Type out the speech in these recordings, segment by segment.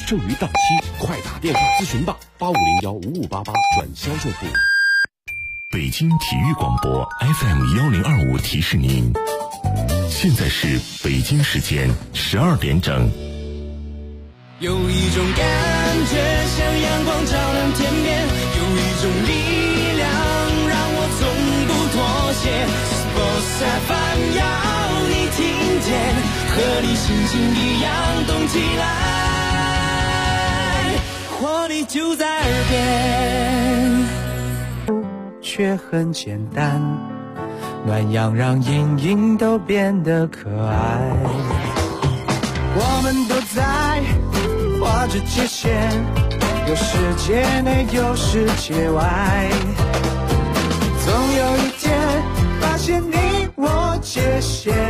剩余到期，快打电话咨询吧，85015588转销售部。 北京体育广播 FM1025提示您，现在是北京时间12点整。 有一种感觉像阳光照亮天边，有一种力量让我从不妥协。Sports FM 要你听见，和你心情一样动起来，活力就在耳边。却很简单，暖阳让阴影都变得可爱。我们都在画着界限，有世界内有世界外，总有一天发现你我界限。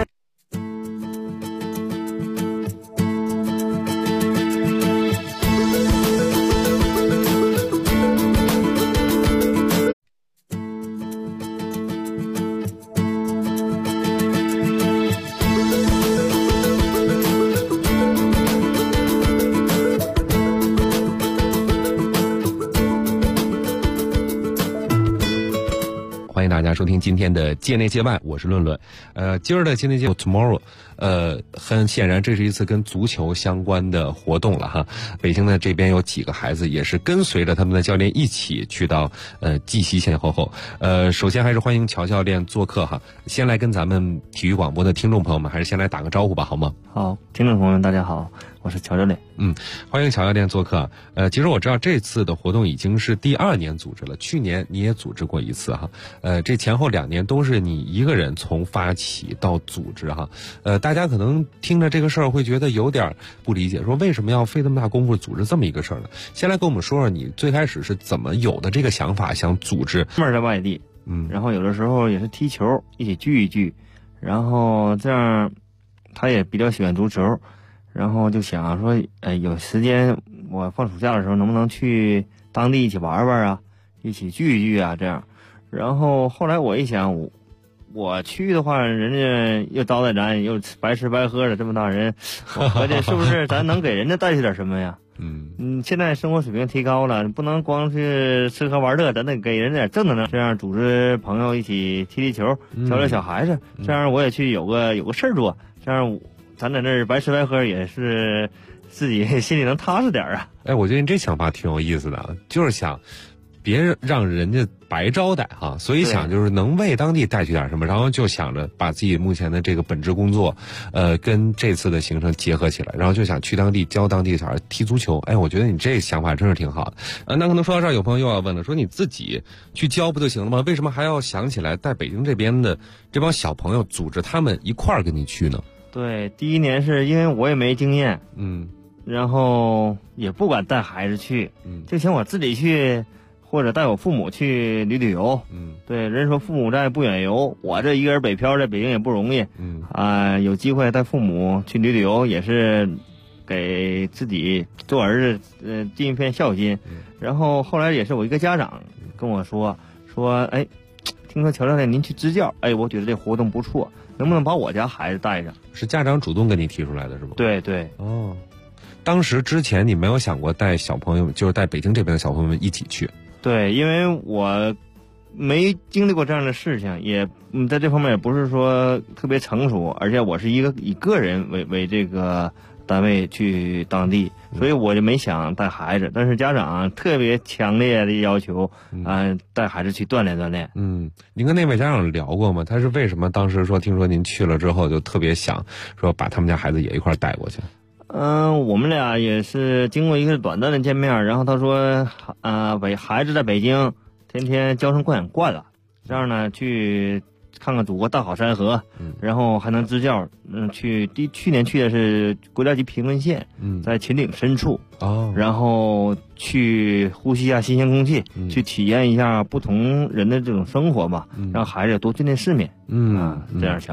欢迎大家收听今天的界内界外，我是论论。今儿的界内界 Tomorrow， 很显然这是一次跟足球相关的活动了哈。北京的这边有几个孩子也是跟随着他们的教练一起去到绩溪前后后。首先还是欢迎乔教练做客哈。先来跟咱们体育广播的听众朋友们，还是先来打个招呼吧，好吗？ 好，听众朋友们大家好，我是乔教练。 欢迎乔教练做客。其实我知道这次的活动已经是第2年组织了，去年你也组织过一次哈。这前后2年都是你一个人从发起到组织哈。大家可能听着这个事儿会觉得有点不理解，说为什么要费这么大功夫组织这么一个事儿呢？先来跟我们说说你最开始是怎么有的这个想法，想组织。 妹儿在外地，然后有的时候也是踢球，一起聚一聚，然后这样他也比较喜欢足球，然后就想说，有时间我放暑假的时候能不能去当地一起玩玩啊，一起聚一聚啊，这样。然后后来我一想，我去的话，人家又招待咱，又白吃白喝的，这么大人，我合计是不是咱能给人家带去点什么呀？现在生活水平提高了，不能光是吃喝玩乐，咱得给人点正能量。这样组织朋友一起踢踢球，教教小孩子，这样我也去有个事儿做，这样咱在那儿白吃白喝也是自己心里能踏实点啊。 我觉得你这想法挺有意思的，就是想别让人家白招待哈，所以想就是能为当地带去点什么，然后就想着把自己目前的这个本职工作，跟这次的行程结合起来，然后就想去当地教当地的小孩踢足球。我觉得你这想法真是挺好的。那可能说到这儿，有朋友又要问了，说你自己去教不就行了吗？为什么还要想起来带北京这边的这帮小朋友，组织他们一块儿跟你去呢？ 对，第一年是因为我也没经验，然后也不敢带孩子去，就想我自己去。或者带我父母去旅游，对，人说父母在不远游，我这一个人北漂在北京也不容易，有机会带父母去旅游也是给自己做儿子尽一片孝心。然后后来也是我一个家长跟我说，听说乔教练您去支教，我觉得这活动不错，能不能把我家孩子带上？ 是家长主动跟你提出来的是吗？ 对对。 当时之前你没有想过带小朋友，就是带北京这边的小朋友们一起去？ 对，因为我没经历过这样的事情，也在这方面也不是说特别成熟，而且我是以个人为这个单位去当地，所以我就没想带孩子。但是家长特别强烈的要求，带孩子去锻炼锻炼。 您跟那位家长聊过吗？他是为什么当时说听说您去了之后就特别想说把他们家孩子也一块带过去？ 我们俩也是经过一个短暂的见面，然后他说，孩子在北京天天娇生惯养惯了，这样呢去看看祖国大好山河，然后还能支教。去年去的是国家级贫困县，在秦岭深处，然后去呼吸一下新鲜空气，去体验一下不同人的这种生活吧，让孩子多见见世面，这样想法。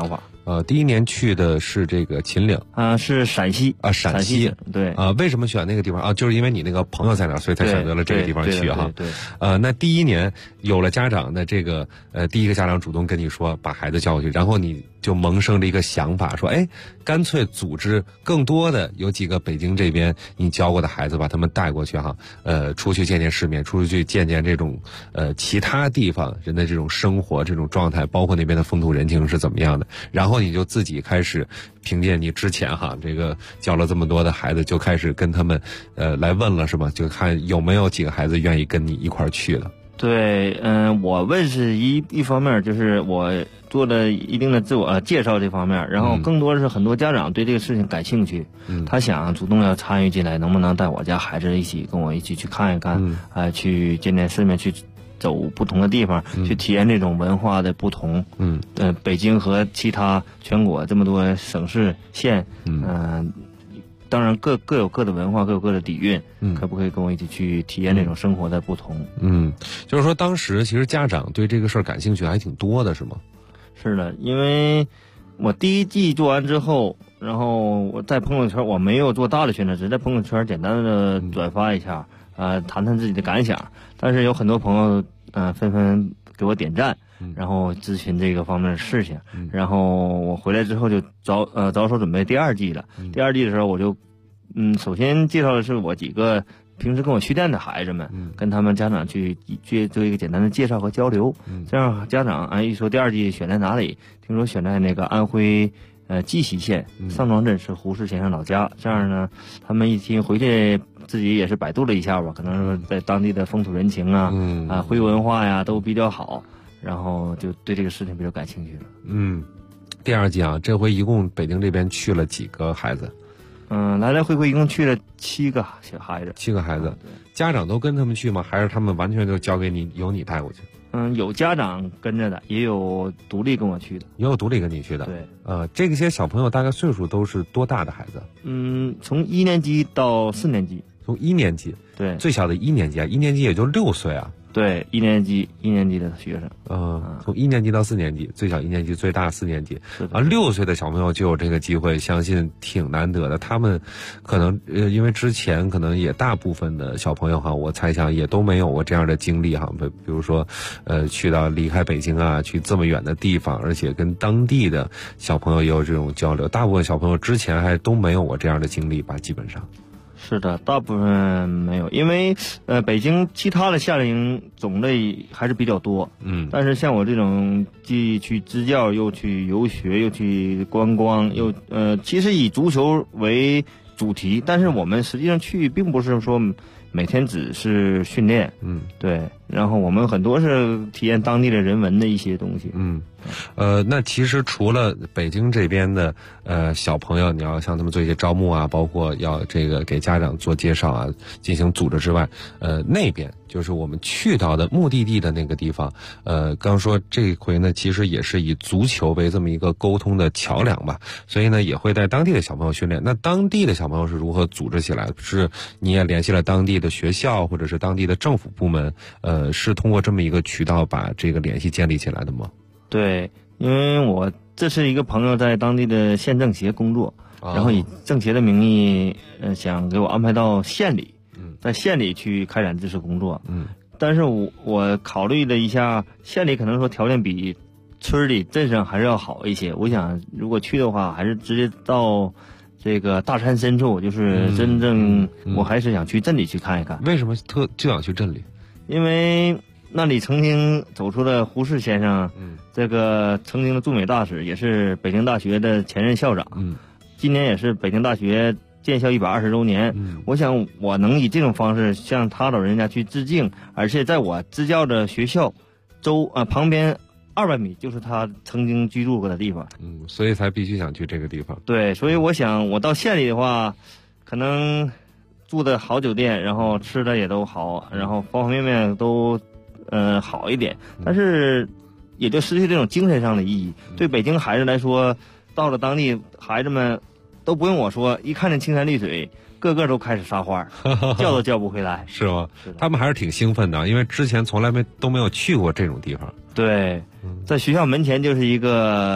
第一年去的是这个秦岭是陕西啊，陕西对为什么选那个地方啊？就是因为你那个朋友在那儿，所以才选择了这个地方去哈。 对， 那第一年有了家长的这个第一个家长主动跟你说把孩子叫过去，然后你就萌生了一个想法，说干脆组织更多的有几个北京这边你教过的孩子，把他们带过去哈，出去见见世面，出去见见这种其他地方人的这种生活这种状态，包括那边的风土人情是怎么样的，然后你就自己开始凭借你之前这个教了这么多的孩子，就开始跟他们来问了是吗？就看有没有几个孩子愿意跟你一块儿去了。 对，我问是一方面，就是我做了一定的自我介绍这方面，然后更多的是很多家长对这个事情感兴趣，他想主动要参与进来，能不能带我家孩子一起跟我一起去看一看，去见见世面，去走不同的地方，去体验这种文化的不同。北京和其他全国这么多省市县，当然各有各的文化，各有各的底蕴，可不可以跟我一起去体验这种生活的不同？ 就是说当时其实家长对这个事儿感兴趣还挺多的，是吗？ 是的，因为我第一季做完之后，然后我在朋友圈我没有做大的宣传，只是在朋友圈简单的转发一下，谈谈自己的感想。但是有很多朋友纷纷给我点赞，然后咨询这个方面的事情。然后我回来之后就着手准备第二季了。第二季的时候我就首先介绍的是我几个平时跟我去店的孩子们，跟他们家长去做一个简单的介绍和交流。这样家长一说第二季选在哪里，听说选在那个安徽绩溪县上庄镇，是胡适先生老家。这样呢，他们一听回去自己也是百度了一下吧，可能在当地的风土人情徽文化呀都比较好，然后就对这个事情比较感兴趣了。 第二季这回一共北京这边去了几个孩子？ 来来回回一共去了7个小孩子。 7个孩子，家长都跟他们去吗？还是他们完全就交给你，由你带过去？ 有家长跟着的，也有独立跟我去的。 也有独立跟你去的。 对。 这些小朋友大概岁数都是多大的孩子？ 从1年级到4年级。 从1年级。 对。 最小的1年级1年级也就6岁啊。 对，1年级的学生。 从1年级到4年级，最小1年级，最大4年级。6岁的小朋友就有这个机会，相信挺难得的。他们可能因为之前可能也大部分的小朋友我猜想也都没有过这样的经历比如说去到离开北京去这么远的地方，而且跟当地的小朋友也有这种交流。大部分小朋友之前还都没有过这样的经历吧，基本上。 是的，大部分没有，因为北京其他的夏令营种类还是比较多。但是像我这种既去支教又去游学又去观光又其实以足球为主题，但是我们实际上去并不是说每天只是训练。对，然后我们很多是体验当地的人文的一些东西。 那其实除了北京这边的小朋友，你要向他们做一些招募包括要这个给家长做介绍进行组织之外，那边就是我们去到的目的地的那个地方，刚说这回呢，其实也是以足球为这么一个沟通的桥梁吧，所以呢也会带当地的小朋友训练。那当地的小朋友是如何组织起来的？是你也联系了当地的学校或者是当地的政府部门，是通过这么一个渠道把这个联系建立起来的吗？ 对，因为这是一个朋友在当地的县政协工作，然后以政协的名义想给我安排到县里，在县里去开展支持工作。但是我考虑了一下，县里可能说条件比村里镇上还是要好一些。我想如果去的话，还是直接到这个大山深处，就是真正我还是想去镇里去看一看。 为什么就想去镇里？ 因为那里曾经走出了胡适先生，这个曾经的驻美大使，也是北京大学的前任校长。今年也是北京大学建校120周年。我想我能以这种方式向他老人家去致敬，而且在我支教的学校旁边200米就是他曾经居住过的地方。 所以才必须想去这个地方。 对，所以我想我到县里的话，可能住的好酒店，然后吃的也都好，然后方方面面都好一点，但是也就失去这种精神上的意义。对北京孩子来说，到了当地，孩子们都不用我说，一看见青山绿水，个个都开始撒欢，叫都叫不回来。 是吗？他们还是挺兴奋的，因为之前从来都没有去过这种地方。 对，在学校门前就是一个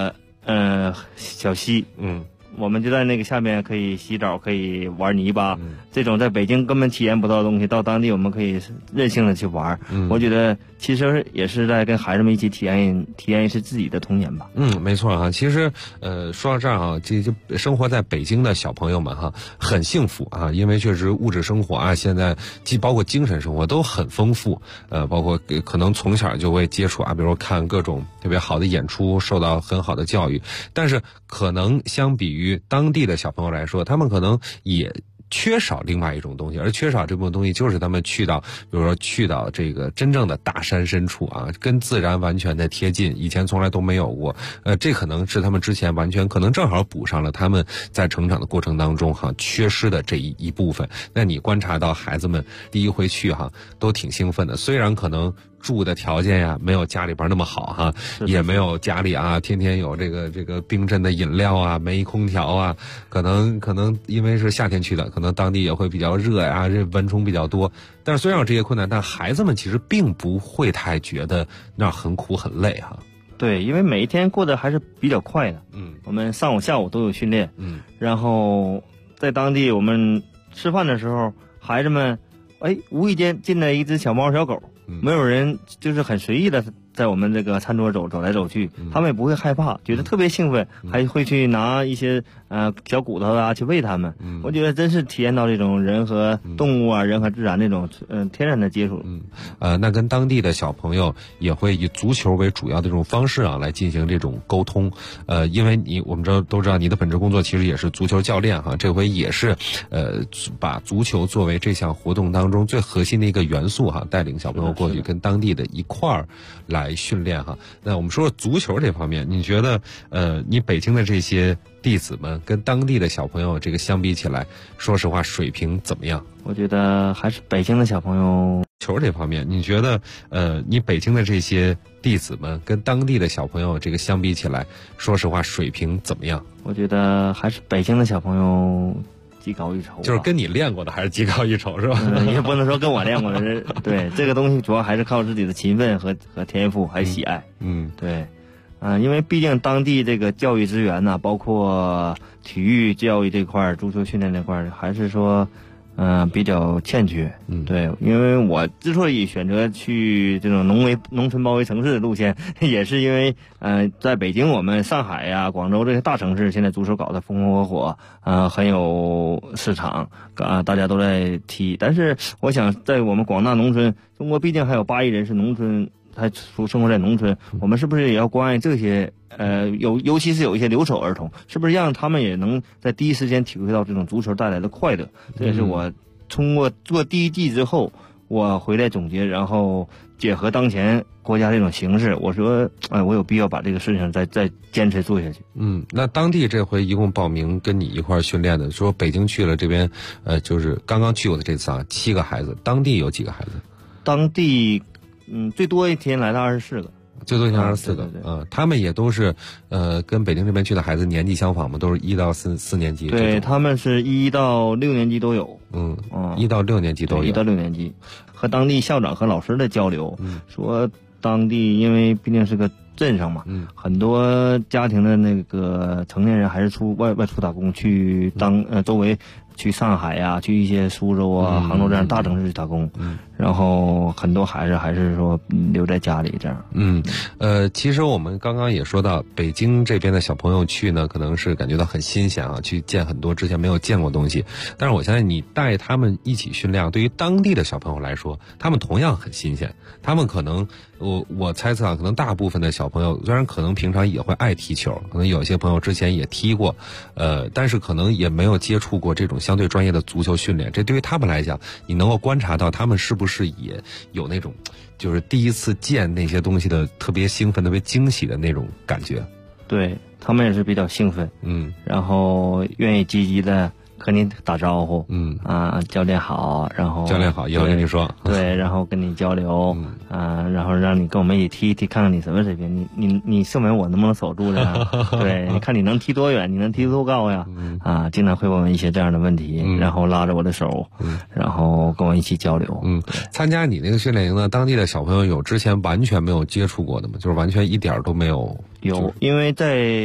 小溪， 嗯。 我们就在那个下面可以洗澡，可以玩泥巴，这种在北京根本体验不到的东西，到当地我们可以任性的去玩。我觉得其实也是在跟孩子们一起体验一次自己的童年吧。 没错哈。其实说到这儿哈，这就生活在北京的小朋友们哈，很幸福啊，因为确实物质生活啊，现在既包括精神生活都很丰富。包括可能从小就会接触啊，比如说看各种特别好的演出，受到很好的教育，但是可能相比于当地的小朋友来说，他们可能也缺少另外一种东西，而缺少这部分东西就是他们去到这个真正的大山深处啊，跟自然完全的贴近，以前从来都没有过。这可能是他们之前完全可能正好补上了他们在成长的过程当中缺失的这一部分。那你观察到孩子们第一回去都挺兴奋的，虽然可能住的条件呀没有家里边那么好也没有家里天天有这个冰镇的饮料啊，没空调啊，可能因为是夏天去的，可能当地也会比较热呀，这蚊虫比较多。但是虽然有这些困难，但孩子们其实并不会太觉得那很苦很累对，因为每一天过得还是比较快的。我们上午下午都有训练。然后在当地我们吃饭的时候，孩子们无意间进来一只小猫小狗，没有人就是很随意的在我们这个餐桌走来走去，他们也不会害怕，觉得特别兴奋，还会去拿一些小骨头去喂它们。我觉得真是体验到这种人和动物人和自然那种天然的接触。 那跟当地的小朋友也会以足球为主要的这种方式来进行这种沟通。因为我们都知道你的本职工作其实也是足球教练这回也是把足球作为这项活动当中最核心的一个元素带领小朋友过去跟当地的一块儿来训练那我们说足球这方面，你觉得你北京的这些弟子们跟当地的小朋友这个相比起来，说实话水平怎么样？ 我觉得还是北京的小朋友。 球这方面，你觉得你北京的这些弟子们跟当地的小朋友这个相比起来，说实话水平怎么样？ 我觉得还是北京的小朋友技高一筹， 就是跟你练过的还是技高一筹是吧？ 也不能说跟我练过的人。对，这个东西主要还是靠自己的勤奋和天赋还有喜爱。对。因为毕竟当地这个教育资源包括体育教育这块、足球训练这块，还是说比较欠缺。对，因为我之所以选择去这种农村包围城市的路线，也是因为在北京、我们上海呀、广州这些大城市，现在足球搞得风风火火，很有市场大家都在踢。但是我想，在我们广大农村，中国毕竟还有8亿人是农村。他生活在农村，我们是不是也要关爱这些尤其是有一些留守儿童，是不是让他们也能在第一时间体会到这种足球带来的快乐？这也是我通过做第一季之后，我回来总结，然后结合当前国家这种形势，我说我有必要把这个事情再坚持做下去。 那当地这回一共报名跟你一块训练的，说北京去了这边就是刚刚去过的这次7个孩子，当地有几个孩子？ 当地最多一天来了24个， 最多一天24个。 对他们也都是跟北京这边去的孩子年纪相仿嘛，都是1到4年级。 对，他们是1到6年级都有。 1到6年级都有。 1到6年级，和当地校长和老师的交流，说当地因为毕竟是个镇上嘛，很多家庭的那个成年人还是外出打工，去周围。去上海呀，去一些苏州杭州这样大城市去打工，然后很多孩子还是说留在家里这样。 其实我们刚刚也说到，北京这边的小朋友去呢，可能是感觉到很新鲜去见很多之前没有见过的东西。但是我相信你带他们一起训练，对于当地的小朋友来说，他们同样很新鲜。他们可能我猜测可能大部分的小朋友虽然可能平常也会爱踢球，可能有些朋友之前也踢过，但是可能也没有接触过这种相对专业的足球训练。这对于他们来讲，你能够观察到他们是不是也有那种就是第一次见那些东西的特别兴奋、特别惊喜的那种感觉？ 对，他们也是比较兴奋，然后愿意积极的和你打招呼，教练好，然后教练好，以后跟你说， 对，然后跟你交流，然后让你跟我们一起踢，看看你什么水平，你射门我能不能守住呀？对，你看你能踢多远，你能踢多高呀？经常会问一些这样的问题，然后拉着我的手，然后跟我一起交流。 参加你那个训练营呢，当地的小朋友有之前完全没有接触过的吗？就是完全一点都没有？ 有，因为在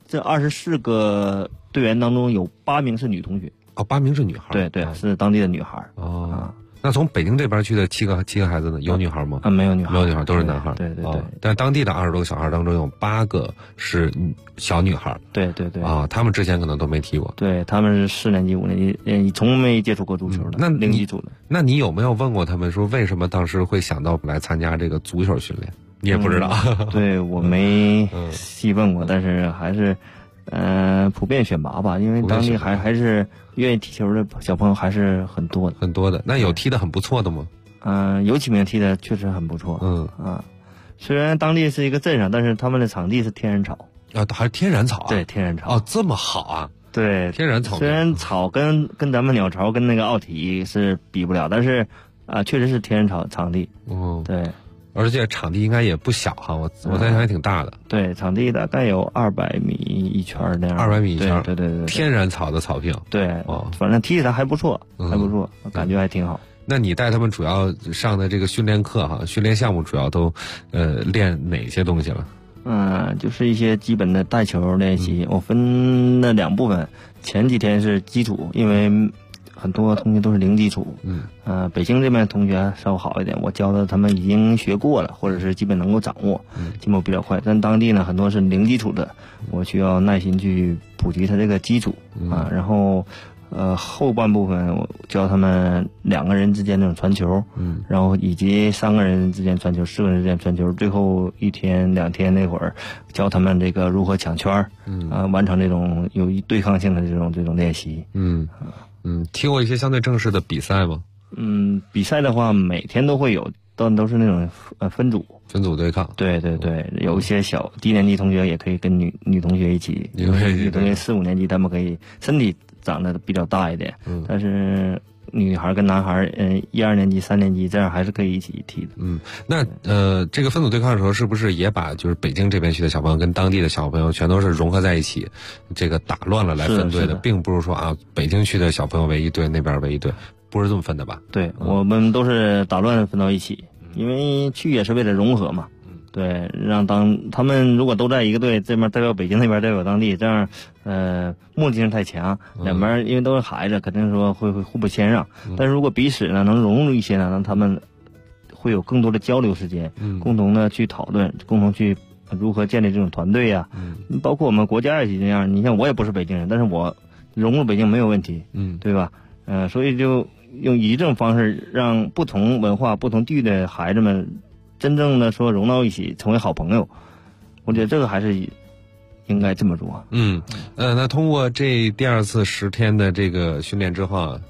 这24个队员当中有8名是女同学。 哦，8名是女孩。 对，是当地的女孩。 哦。那从北京这边去的七个孩子呢？有女孩吗？ 没有女孩， 没有女孩，都是男孩。 对。 但当地的20多个小孩当中有8个是小女孩。 对。 啊，他们之前可能都没踢过。 对，他们是4年级、5年级，从没接触过足球的。 那零基础的。 那你有没有问过他们说为什么当时会想到来参加这个足球训练？你也不知道。 对，我没细问过，但是还是普遍选拔吧，因为当地还是愿意踢球的小朋友还是很多的。 那有踢得很不错的吗？ 有几名踢得确实很不错。虽然当地是一个镇上，但是他们的场地是天然草。 啊，还是天然草啊？ 对，天然草。 哦，这么好啊？ 对， 天然草。 虽然草跟咱们鸟巢跟那个奥体是比不了，但是确实是天然草场地。对。 而且场地应该也不小哈，我在想还挺大的。 对，场地大概有200米一圈那样。 200米一圈。 对。 天然草的草坪。 对。反正踢起来还不错，感觉还挺好。 那你带他们主要上的这个训练课哈，训练项目主要都练哪些东西了？ 就是一些基本的带球练习。我分了2部分，前几天是基础，因为很多同学都是零基础。北京这边同学稍微好一点，我教的他们已经学过了，或者是基本能够掌握，进步比较快。但当地呢，很多是零基础的，我需要耐心去普及他这个基础。然后后半部分我教他们2个人之间那种传球，然后以及3个人之间传球、4个人之间传球，最后1天2天那会儿教他们这个如何抢圈，完成这种有对抗性的这种练习。 踢过一些相对正式的比赛吗？ 比赛的话每天都会有，但都是那种分组对抗。对，有一些低年级同学也可以跟女同学一起，女同学4、5年级他们可以身体长得比较大一点，但是女孩跟男孩1、2年级、3年级这样还是可以一起踢的。 那这个分组对抗的时候，是不是也把就是北京这边去的小朋友跟当地的小朋友全都是融合在一起，这个打乱了来分队的，并不是说北京去的小朋友为一队，那边为一队，不是这么分的吧？ 对，我们都是打乱分到一起，因为去也是为了融合嘛。对，让他们如果都在一个队，这边代表北京，那边代表当地，这样目的性太强，两边因为都是孩子，肯定说会互不谦让。但是如果彼此呢能融入一些呢，让他们会有更多的交流时间，共同的去讨论，共同去如何建立这种团队呀。包括我们国家也是这样，你像我也不是北京人，但是我融入北京没有问题，对吧？所以就以这种方式让不同文化、不同地域的孩子们真正的说融到一起，成为好朋友。我觉得这个还是应该这么做。 那通过这第2次10天的这个训练之后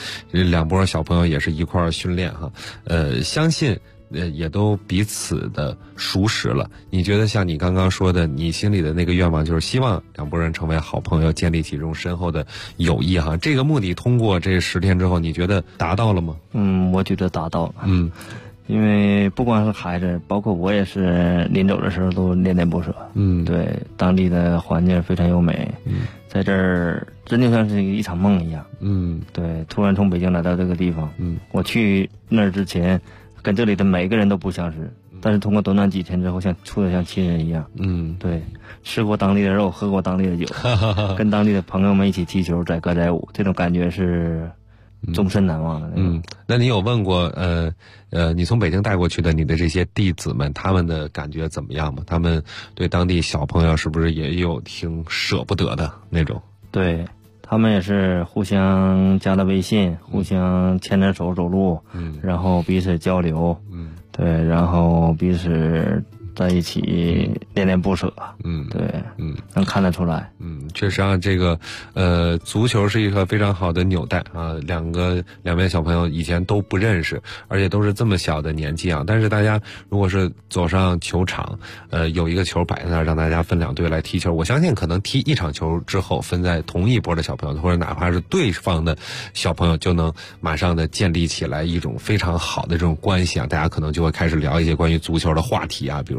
2波小朋友也是一块儿训练哈，相信也都彼此的熟识了。你觉得像你刚刚说的，你心里的那个愿望就是希望2拨人成为好朋友，建立起这种深厚的友谊哈，这个目的通过这10天之后，你觉得达到了吗？ 我觉得达到了。因为不光是孩子，包括我也是临走的时候都恋恋不舍。对，当地的环境非常优美，在这儿真就像是一场梦一样。对，突然从北京来到这个地方，我去那儿之前跟这里的每个人都不相识，但是通过短短几天之后，像处得像亲人一样。对，吃过当地的肉，喝过当地的酒，跟当地的朋友们一起踢球、载歌载舞，这种感觉是终身难忘的那种。 那你有问过你从北京带过去的你的这些弟子们，他们的感觉怎么样吗？他们对当地小朋友是不是也有挺舍不得的那种？ 对，他们也是互相加了微信，互相牵着手走路，然后彼此交流，对，然后彼此在一起恋恋不舍。对，能看得出来。 确实啊，这个足球是一个非常好的纽带啊。两边小朋友以前都不认识，而且都是这么小的年纪啊。但是大家如果是走上球场，有一个球摆在那儿，让大家分2队来踢球，我相信可能踢1场球之后，分在同一波的小朋友，或者哪怕是对方的小朋友，就能马上的建立起来一种非常好的这种关系啊。大家可能就会开始聊一些关于足球的话题啊，比如说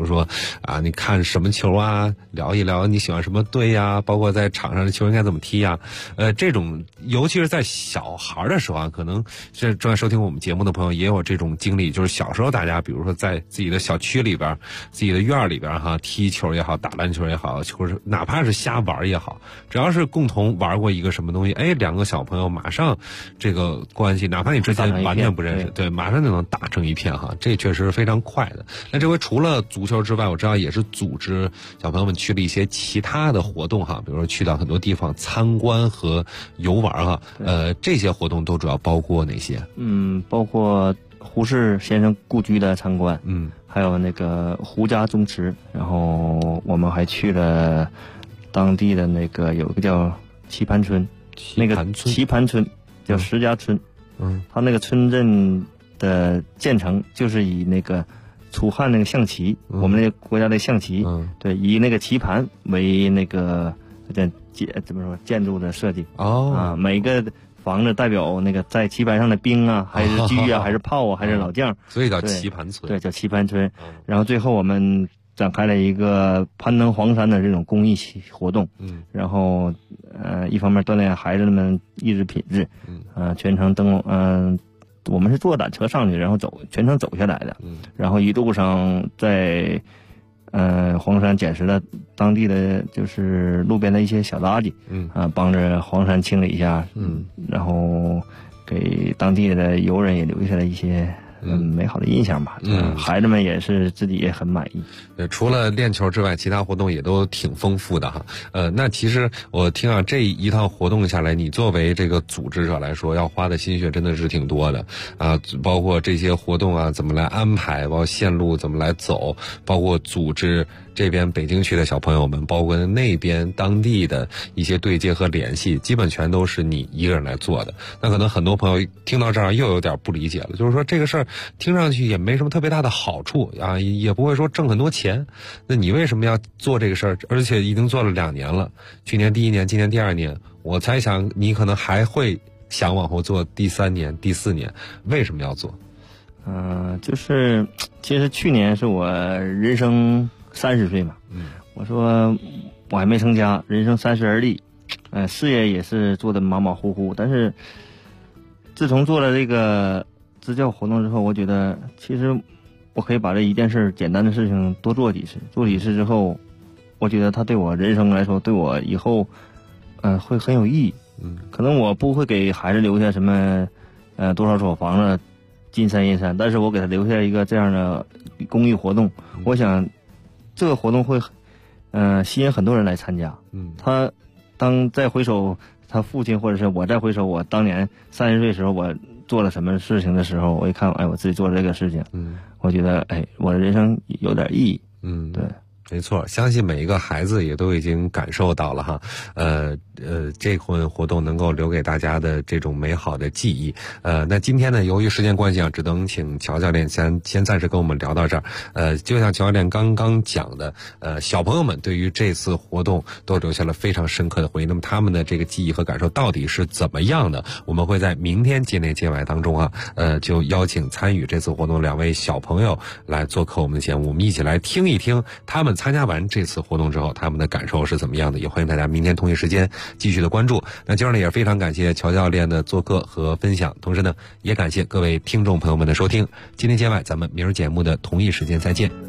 说啊，你看什么球啊，聊一聊你喜欢什么队呀，包括在场上的球应该怎么踢呀，这种尤其是在小孩的时候啊，可能是正在收听我们节目的朋友也有这种经历，就是小时候大家比如说在自己的小区里边、自己的院里边哈，踢球也好，打篮球也好，就是哪怕是瞎玩也好，只要是共同玩过一个什么东西，哎，两个小朋友马上这个关系，哪怕你之前完全不认识，对，马上就能打成一片哈，这确实是非常快的。那这回除了足球之外，我知道也是组织小朋友们去了一些其他的活动哈，比如说去到很多地方参观和游玩哈。这些活动都主要包括哪些？ 包括胡适先生故居的参观，还有那个胡家宗祠，然后我们还去了当地的那个有个叫棋盘村，那个棋盘村叫石家村，它那个村镇的建成就是以那个楚汉那个象棋，我们那个国家的象棋，对，以那个棋盘为那个怎么说建筑的设计每个房子代表那个在棋盘上的兵啊，还是车啊，还是炮啊，还是老将， 所以叫棋盘村。 对，叫棋盘村。然后最后我们展开了一个攀登黄山的这种公益活动，然后一方面锻炼孩子们意志品质，全程我们是坐缆车上去，然后全程走下来的，然后一路上在黄山捡拾了当地的就是路边的一些小垃圾，帮着黄山清理一下，然后给当地的游人也留下了一些美好的印象吧。孩子们也是自己也很满意。 除了练球之外，其他活动也都挺丰富的哈。那其实我听啊，这一趟活动下来，你作为这个组织者来说，要花的心血真的是挺多的啊，包括这些活动啊怎么来安排，包括线路怎么来走，包括组织这边北京区的小朋友们，包括那边当地的一些对接和联系，基本全都是你一个人来做的。那可能很多朋友听到这儿又有点不理解了，就是说这个事儿听上去也没什么特别大的好处啊，也不会说挣很多钱，那你为什么要做这个事儿？而且已经做了2年了，去年第1年，今年第2年，我猜想你可能还会想往后做第3年、第4年，为什么要做？ 就是其实去年是我人生30岁嘛，我说我还没成家，人生30而立，事业也是做的马马虎虎，但是自从做了这个支教活动之后，我觉得其实我可以把这一件事简单的事情多做几次，做几次之后，我觉得它对我人生来说，对我以后会很有意义。可能我不会给孩子留下什么多少所房子金山银山，但是我给他留下一个这样的公益活动，我想这个活动会吸引很多人来参加。他当再回首他父亲，或者是我再回首我当年30岁时候我做了什么事情的时候，我一看我自己做了这个事情，我觉得我的人生有点意义。对， 没错，相信每一个孩子也都已经感受到了哈，这回活动能够留给大家的这种美好的记忆。那今天呢，由于时间关系啊，只能请乔教练先暂时跟我们聊到这儿。就像乔教练刚刚讲的，小朋友们对于这次活动都留下了非常深刻的回忆。那么他们的这个记忆和感受到底是怎么样的？我们会在明天界内界外当中啊，就邀请参与这次活动2位小朋友来做客我们的节目，我们一起来听一听他们参加完这次活动之后他们的感受是怎么样的。也欢迎大家明天同一时间继续的关注。那今儿呢也非常感谢乔教练的做客和分享，同时呢也感谢各位听众朋友们的收听。今天节外，咱们明儿节目的同一时间再见。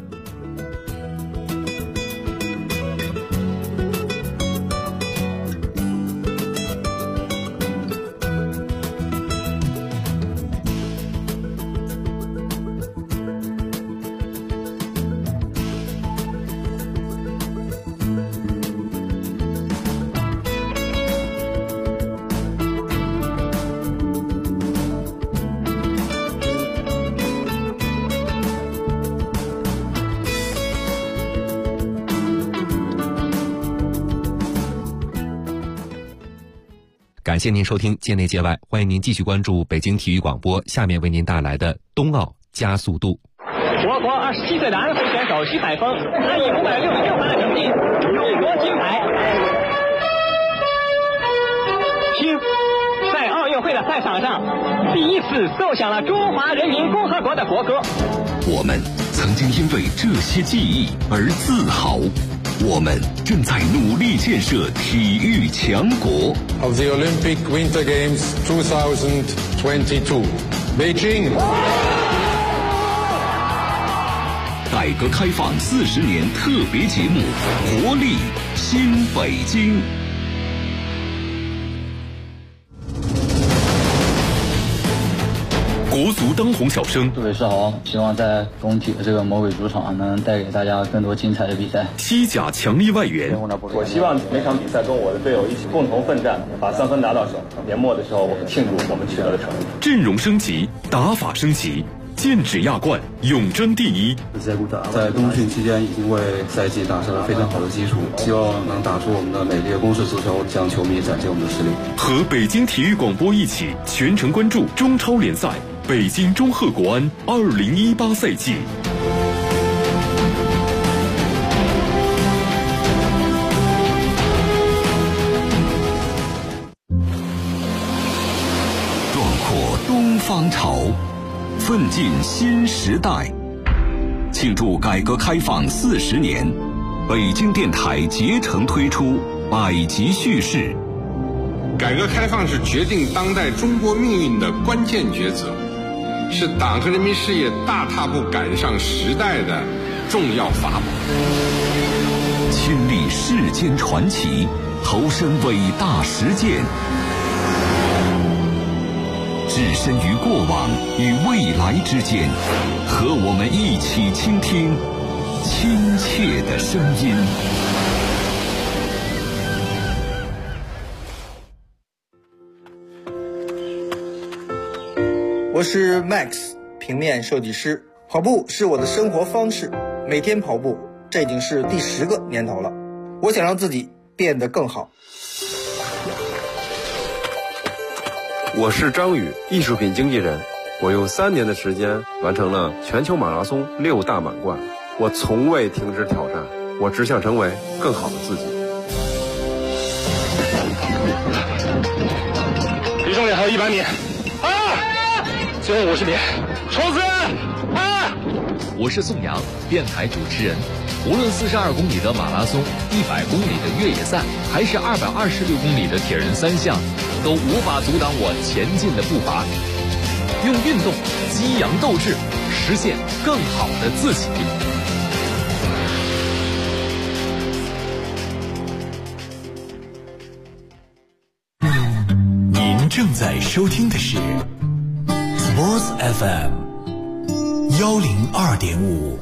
感谢您收听界内界外，欢迎您继续关注北京体育广播，下面为您带来的冬奥加速度。 我国27岁的安徽选手徐海峰，他以566分的成绩勇夺金牌。听在奥运会的赛场上，第一次奏响了中华人民共和国的国歌。 我们曾经因为这些记忆而自豪，我们正在努力建设体育强国。 Of the Olympic Winter Games 2022, Beijing。 改革开放40年特别节目，活力新北京。国足当红小生， 杜伟是好，希望在工体的这个魔鬼主场能带给大家更多精彩的比赛。 西甲强力外援， 我希望每场比赛跟我的队友一起共同奋战，把3分拿到手。年末的时候，我们庆祝我们取得的成绩。 阵容升级，打法升级，剑指亚冠，永争第一。 在冬训期间已经为赛季打下了非常好的基础，希望能打出我们的美丽的攻势足球，向球迷展现我们的实力。 和北京体育广播一起全程关注中超联赛北京中赫国安2018赛季。壮阔东方潮，奋进新时代。庆祝改革开放40年，北京电台竭诚推出百集叙事。 改革开放是决定当代中国命运的关键抉择，是党和人民事业大踏步赶上时代的重要法宝。 亲历世间传奇，投身伟大实践，置身于过往与未来之间，和我们一起倾听亲切的声音。 我是 Max， 平面设计师。跑步是我的生活方式，每天跑步，这已经是第10个年头了。我想让自己变得更好。 我是张宇，艺术品经纪人。我用3年的时间完成了全球马拉松6大满贯。我从未停止挑战，我只想成为更好的自己。 离终点还有100米。最后50米，冲刺！ 我是宋阳，电台主持人。无论42公里的马拉松、100公里的越野赛，还是226公里的铁人3项，都无法阻挡我前进的步伐。用运动激扬斗志，实现更好的自己。 您正在收听的是 Sports FM 102.5。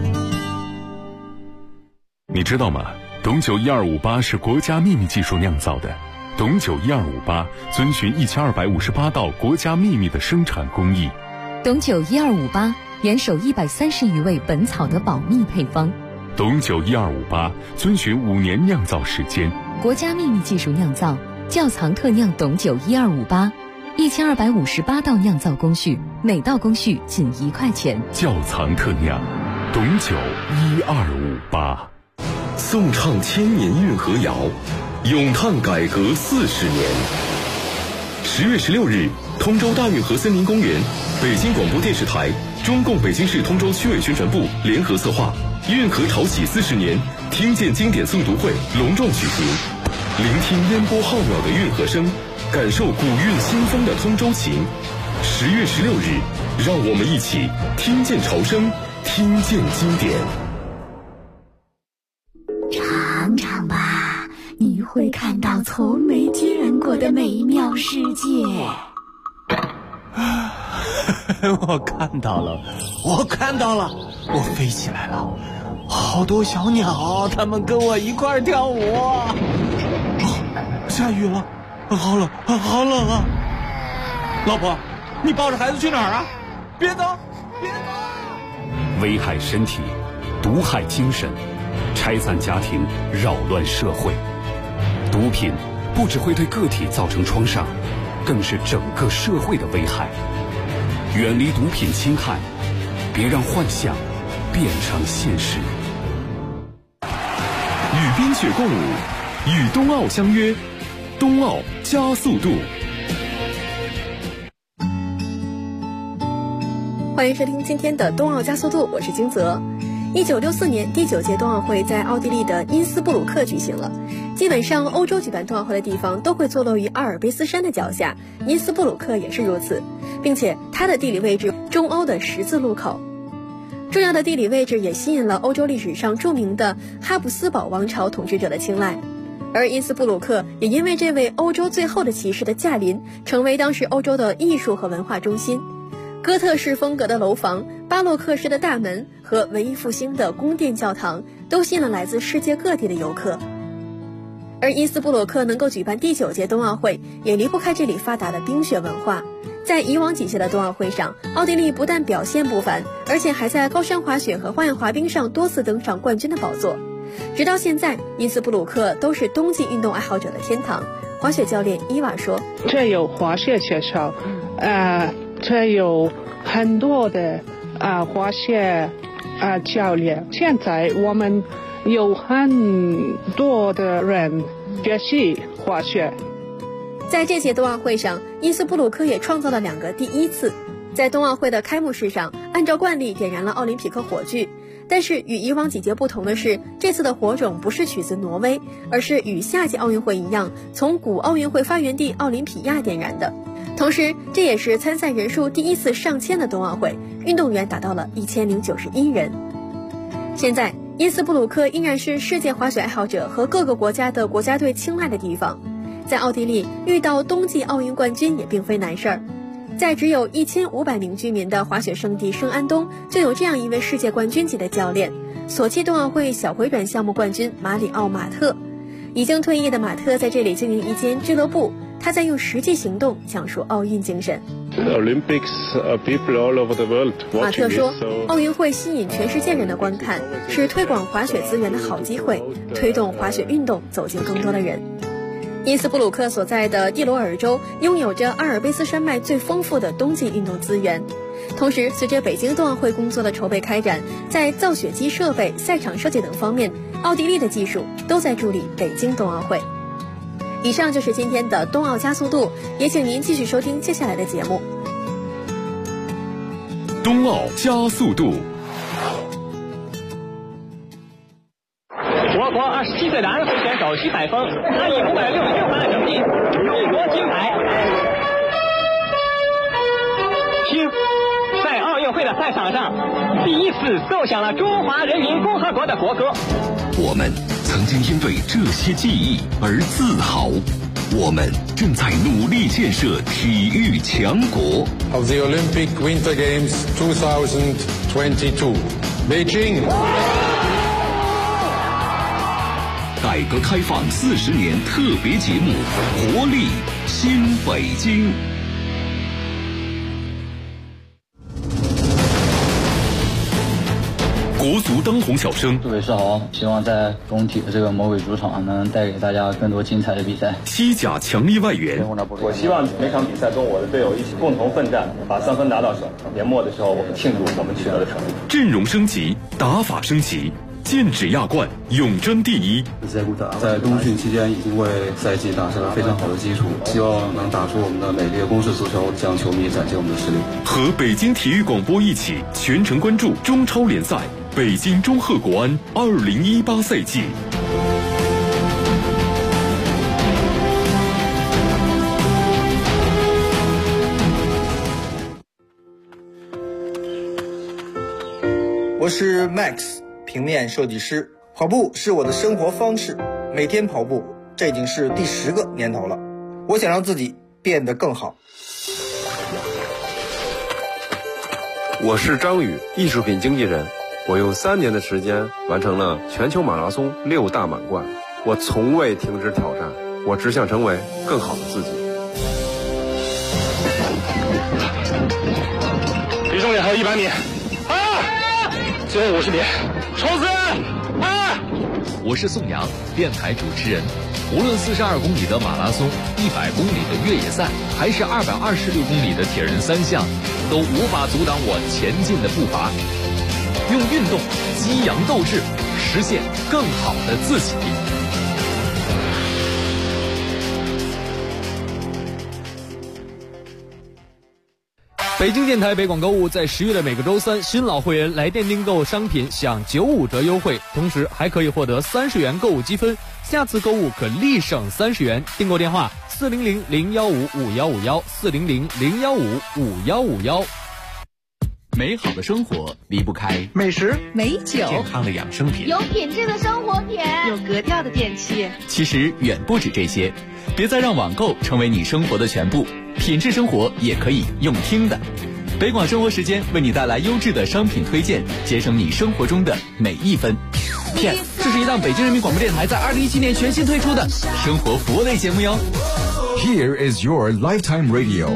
你知道吗？董酒1258是国家秘密技术酿造的。董酒1258遵循1258道国家秘密的生产工艺。 董酒1258严守130余味本草的保密配方。 董酒1258遵循5年酿造时间。 国家秘密技术酿造，窖藏特酿董酒1258，1258道酿造工序，每道工序仅1块钱。 窖藏特酿，董酒1258。颂唱千年运河谣，咏叹改革40年。10月16日，通州大运河森林公园，北京广播电视台、中共北京市通州区委宣传部联合策划，运河潮起40年听见经典诵读会隆重举行。聆听烟波浩渺的运河声，感受古韵新风的通州情。10月16日，让我们一起听见潮声，听见经典。 尝尝吧，你会看到从没见过的美妙世界。 我看到了，我飞起来了，好多小鸟，它们跟我一块儿跳舞。下雨了，好冷啊！老婆，你抱着孩子去哪儿啊？别走！ 危害身体，毒害精神，拆散家庭，扰乱社会。毒品不只会对个体造成创伤，更是整个社会的危害。远离毒品侵害，别让幻想变成现实。与冰雪共舞，与冬奥相约，冬奥加速度。 欢迎收听今天的冬奥加速度，我是金泽。1964年第9届冬奥会在奥地利的因斯布鲁克举行了。基本上欧洲举办冬奥会的地方都会坐落于阿尔卑斯山的脚下，因斯布鲁克也是如此，并且它的地理位置中欧的十字路口。重要的地理位置也吸引了欧洲历史上著名的哈布斯堡王朝统治者的青睐。而因斯布鲁克也因为这位欧洲最后的骑士的驾临，成为当时欧洲的艺术和文化中心。哥特式风格的楼房、巴洛克式的大门和文艺复兴的宫殿教堂都吸引了来自世界各地的游客。而因斯布鲁克能够举办第9届冬奥会，也离不开这里发达的冰雪文化。在以往几届的冬奥会上，奥地利不但表现不凡，而且还在高山滑雪和花样滑冰上多次登上冠军的宝座。直到现在，因斯布鲁克都是冬季运动爱好者的天堂。滑雪教练伊娃说：“ 这有滑雪学校，这有很多的滑雪教练。现在我们有很多的人学习滑雪。” 在这届冬奥会上，因斯布鲁克也创造了2个第一次。在冬奥会的开幕式上，按照惯例点燃了奥林匹克火炬。但是与以往几届不同的是，这次的火种不是取自挪威，而是与下届奥运会一样，从古奥运会发源地奥林匹亚点燃的。同时，这也是参赛人数第一次上千的冬奥会，运动员达到了1091人。现在，因斯布鲁克依然是世界滑雪爱好者和各个国家的国家队青睐的地方。在奥地利遇到冬季奥运冠军也并非难事儿。在只有1500名居民的滑雪圣地圣安东，就有这样一位世界冠军级的教练，索契冬奥会小回转项目冠军马里奥·马特。已经退役的马特在这里经营一间俱乐部，他在用实际行动讲述奥运精神。马特说，奥运会吸引全世界人的观看，是推广滑雪资源的好机会，推动滑雪运动走进更多的人。因斯布鲁克所在的蒂罗尔州拥有着阿尔卑斯山脉最丰富的冬季运动资源。同时，随着北京冬奥会工作的筹备开展，在造雪机设备、赛场设计等方面，奥地利的技术都在助力北京冬奥会。以上就是今天的冬奥加速度，也请您继续收听接下来的节目。 冬奥加速度。 我国27岁男会选手徐海峰他以566分的成绩勇夺金牌。听，在奥运会的赛场上，第一次奏响了中华人民共和国的国歌。 我们曾经因为这些记忆而自豪，我们正在努力建设体育强国。 Of the Olympic Winter Games 2022, Beijing。 改革开放40年特别节目，活力新北京。国足当红小生杜伟世豪，希望在工体的这个魔鬼主场能带给大家更多精彩的比赛。 西甲强力外援， 我希望每场比赛跟我的队友一起共同奋战，把3分拿到手。年末的时候，我们庆祝我们取得的成绩。 阵容升级，打法升级。剑指亚冠，永争第一。 在冬训期间已经为赛季打下了非常好的基础，希望能打出我们的美丽的攻势足球，向球迷展现我们的实力。 和北京体育广播一起全程关注中超联赛北京中赫国安2018赛季。 我是 Max。平面设计师，跑步是我的生活方式，每天跑步，这已经是第10个年头了。我想让自己变得更好。 我是张宇，艺术品经纪人。我用3年的时间完成了全球马拉松6大满贯。我从未停止挑战，我只想成为更好的自己。 离终点还有100米，最后50米。冲刺！ 我是宋阳，电台主持人。无论42公里的马拉松、100公里的越野赛，还是226公里的铁人3项，都无法阻挡我前进的步伐。用运动激扬斗志，实现更好的自己。 北京电台北广购物在10月的每个周三，新老会员来电订购商品享95折优惠，同时还可以获得30元购物积分，下次购物可立省30元。订购电话400-015-5151，400-015-5151。 美好的生活离不开美食、 美酒、 健康的养生品、 有品质的生活品、 有格调的电器。 其实远不止这些，别再让网购成为你生活的全部，品质生活也可以用听的。北广生活时间为你带来优质的商品推荐，节省你生活中的每一分。片，这是一档北京人民广播电台在2017年全新推出的生活服务类节目哟。 Here is your lifetime radio。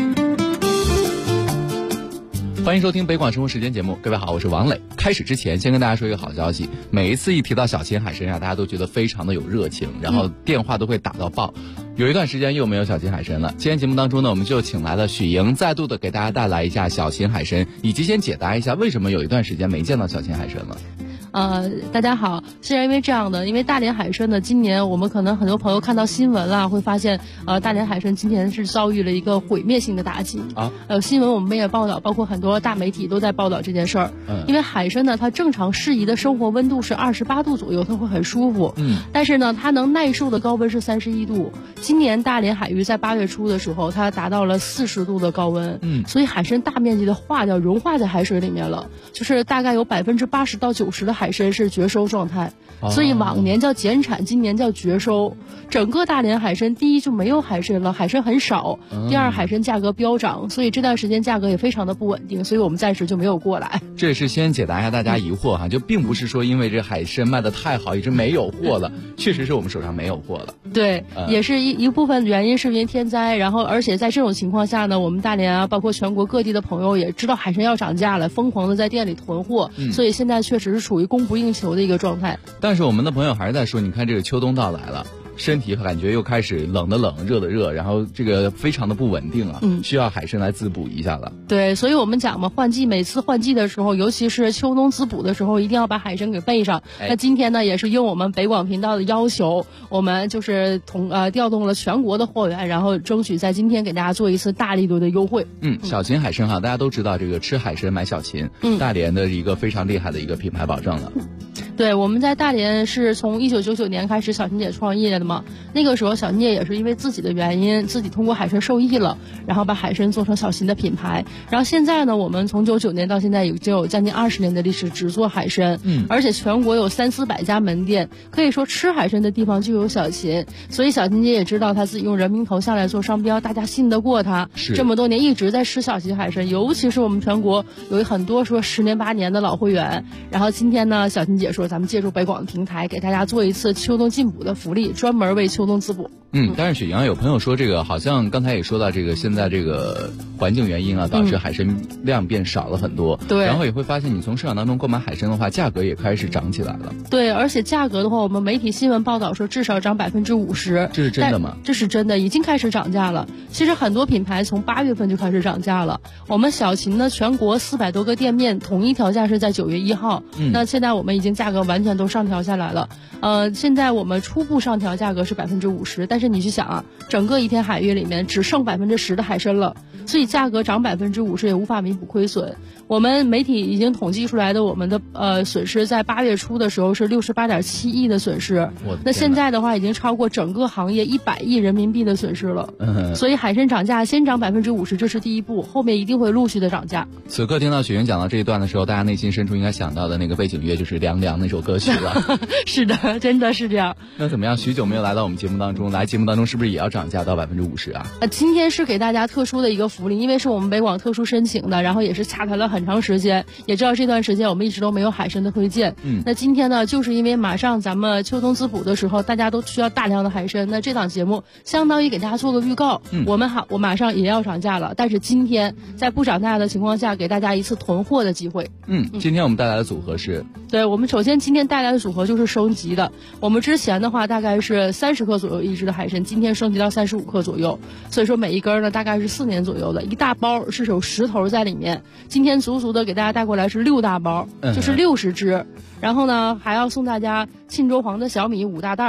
欢迎收听北广生活时间节目，各位好，我是王磊。开始之前先跟大家说一个好消息，每一次一提到小秦海参大家都觉得非常的有热情，然后电话都会打到爆。有一段时间又没有小秦海参了，今天节目当中呢，我们就请来了许莹，再度的给大家带来一下小秦海参，以及先解答一下为什么有一段时间没见到小秦海参了。 大家好，是因为这样的，因为大连海参呢，今年我们可能很多朋友看到新闻啦，会发现大连海参今年是遭遇了一个毁灭性的打击啊。新闻我们也报道，包括很多大媒体都在报道这件事儿。因为海参呢，它正常适宜的生活温度是28度左右，它会很舒服。但是呢，它能耐受的高温是31度。今年大连海域在8月初的时候，它达到了40度的高温。所以海参大面积的融化在海水里面了，就是大概有80%到90%的海参是绝收状态，所以往年叫减产，今年叫绝收。整个大连海参，第一就没有海参了，海参很少；第二，海参价格飙涨，所以这段时间价格也非常的不稳定，所以我们暂时就没有过来。 这也是先解答一下大家疑惑哈，就并不是说因为这海参卖的太好，一直没有货了，确实是我们手上没有货了。 对，也是一部分原因是因为天灾，然后而且在这种情况下呢，我们大连啊，包括全国各地的朋友也知道海参要涨价了，疯狂的在店里囤货，所以现在确实是属于供不应求的一个状态。 但是我们的朋友还是在说，你看这个秋冬到来了，身体感觉又开始冷的冷，热的热，然后这个非常的不稳定啊，需要海参来滋补一下了。 对，所以我们讲嘛，每次换季的时候，尤其是秋冬滋补的时候，一定要把海参给备上。那今天呢，也是应我们北广频道的要求，我们就是调动了全国的货源，然后争取在今天给大家做一次大力度的优惠。 小秦海参哈，大家都知道这个吃海参买小秦，大连的一个非常厉害的一个品牌保证了。 对，我们在大连是从1999年开始小秦姐创业的嘛，那个时候小秦姐也是因为自己的原因，自己通过海参受益了，然后把海参做成小秦的品牌。然后现在呢，我们从99年到现在已经有将近20年的历史，只做海参，而且全国有300-400家门店，可以说吃海参的地方就有小秦。所以小秦姐也知道她自己用人民头像来做商标，大家信得过她，这么多年一直在吃小秦海参，尤其是我们全国有很多说10年8年的老会员。然后今天呢，小秦姐说咱们借助北广的平台给大家做一次秋冬进补的福利，专门为秋冬滋补。 但是雪阳有朋友说，这个好像刚才也说到，这个现在这个环境原因啊，导致海参量变少了很多。对，然后也会发现你从市场当中购买海参的话，价格也开始涨起来了。 对，而且价格的话，我们媒体新闻报道说至少涨50%。 这是真的吗？ 这是真的，已经开始涨价了。其实很多品牌从8月份就开始涨价了。我们小秦呢，全国400多个店面统一调价是在9月1号。那现在我们已经价格完全都上调下来了。现在我们初步上调价格是50%，但是你去想啊，整个一片海域里面只剩10%的海参了，所以价格涨50%也无法弥补亏损。我们媒体已经统计出来的，我们的损失在8月初的时候是68.7亿的损失，那现在的话已经超过整个行业100亿人民币的损失了。所以海参涨价先涨50%，这是第一步，后面一定会陆续的涨价。 此刻听到雪云讲到这一段的时候，大家内心深处应该想到的那个背景乐就是《凉凉》那首歌曲了。 是的，真的是这样。 那怎么样？许久没有来到我们节目当中，来节目当中是不是也要涨价到50%啊？ 今天是给大家特殊的一个福利，因为是我们北广特殊申请的，然后也是洽谈了很长时间，也知道这段时间我们一直都没有海参的推荐。那今天呢，就是因为马上咱们秋冬滋补的时候，大家都需要大量的海参，那这档节目相当于给大家做个预告。我马上也要涨价了，但是今天在不涨价的情况下，给大家一次囤货的机会。 今天我们带来的组合是？ 对，我们首先今天带来的组合就是升级的。我们之前的话大概是30克左右一只的海参，今天升级到35克左右，所以说每一根呢大概是4年左右的，一大包是有10头在里面。今天足足的给大家带过来是6大包，就是60只。然后呢还要送大家沁州黄的小米5大袋，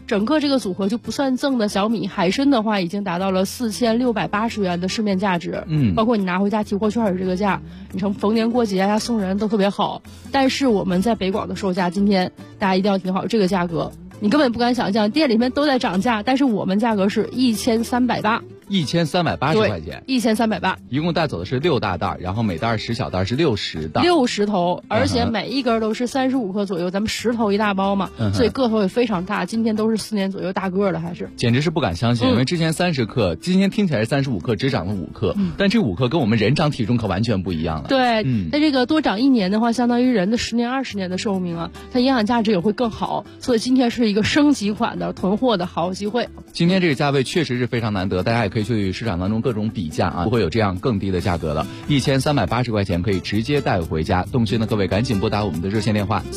整个这个组合就不算赠的小米海参的话，已经达到了4680元的市面价值。包括你拿回家提货券这个价，你成逢年过节呀送人都特别好。但是我们在北广的售价，今天大家一定要听好这个价格，你根本不敢想象，店里面都在涨价，但是我们价格是1380，1380 块钱 ，1380， 一共带走的是6大袋，然后每袋10小袋是60袋 ，60头，而且每一根都是35克左右，咱们10头一大包嘛，所以个头也非常大。今天都是4年左右大个的，还是简直是不敢相信，因为之前30克，今天听起来是35克，只涨了5克，但这5克跟我们人长体重可完全不一样了。 对，那这个多长1年的话，相当于人的10年20年的寿命啊，它营养价值也会更好，所以今天是一个升级款的囤货的好机会。 今天这个价位确实是非常难得，大家也可以去市场当中各种比价啊，不会有这样更低的价格了，1380块钱可以直接带回家。动心的各位赶紧拨打我们的热线电话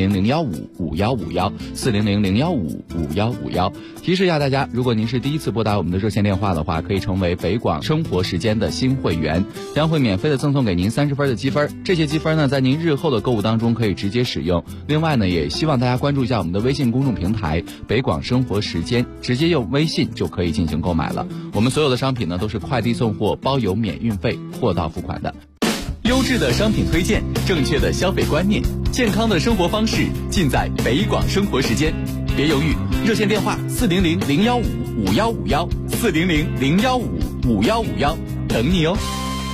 400-015-5151，400-015-5151。提示一下大家，如果您是第一次拨打我们的热线电话的话，可以成为北广生活时间的新会员，将会免费的赠送给您30分的积分。这些积分呢，在您日后的购物当中可以直接使用。另外呢，也希望大家关注一下我们的微信公众平台北广生活时间，直接用微信就可以进行购买了。我们所有的商品呢都是快递送货，包邮免运费，货到付款的。 优质的商品推荐，正确的消费观念，健康的生活方式，尽在北广生活时间。别犹豫，热线电话400-015-5151，400-015-5151，等你哦。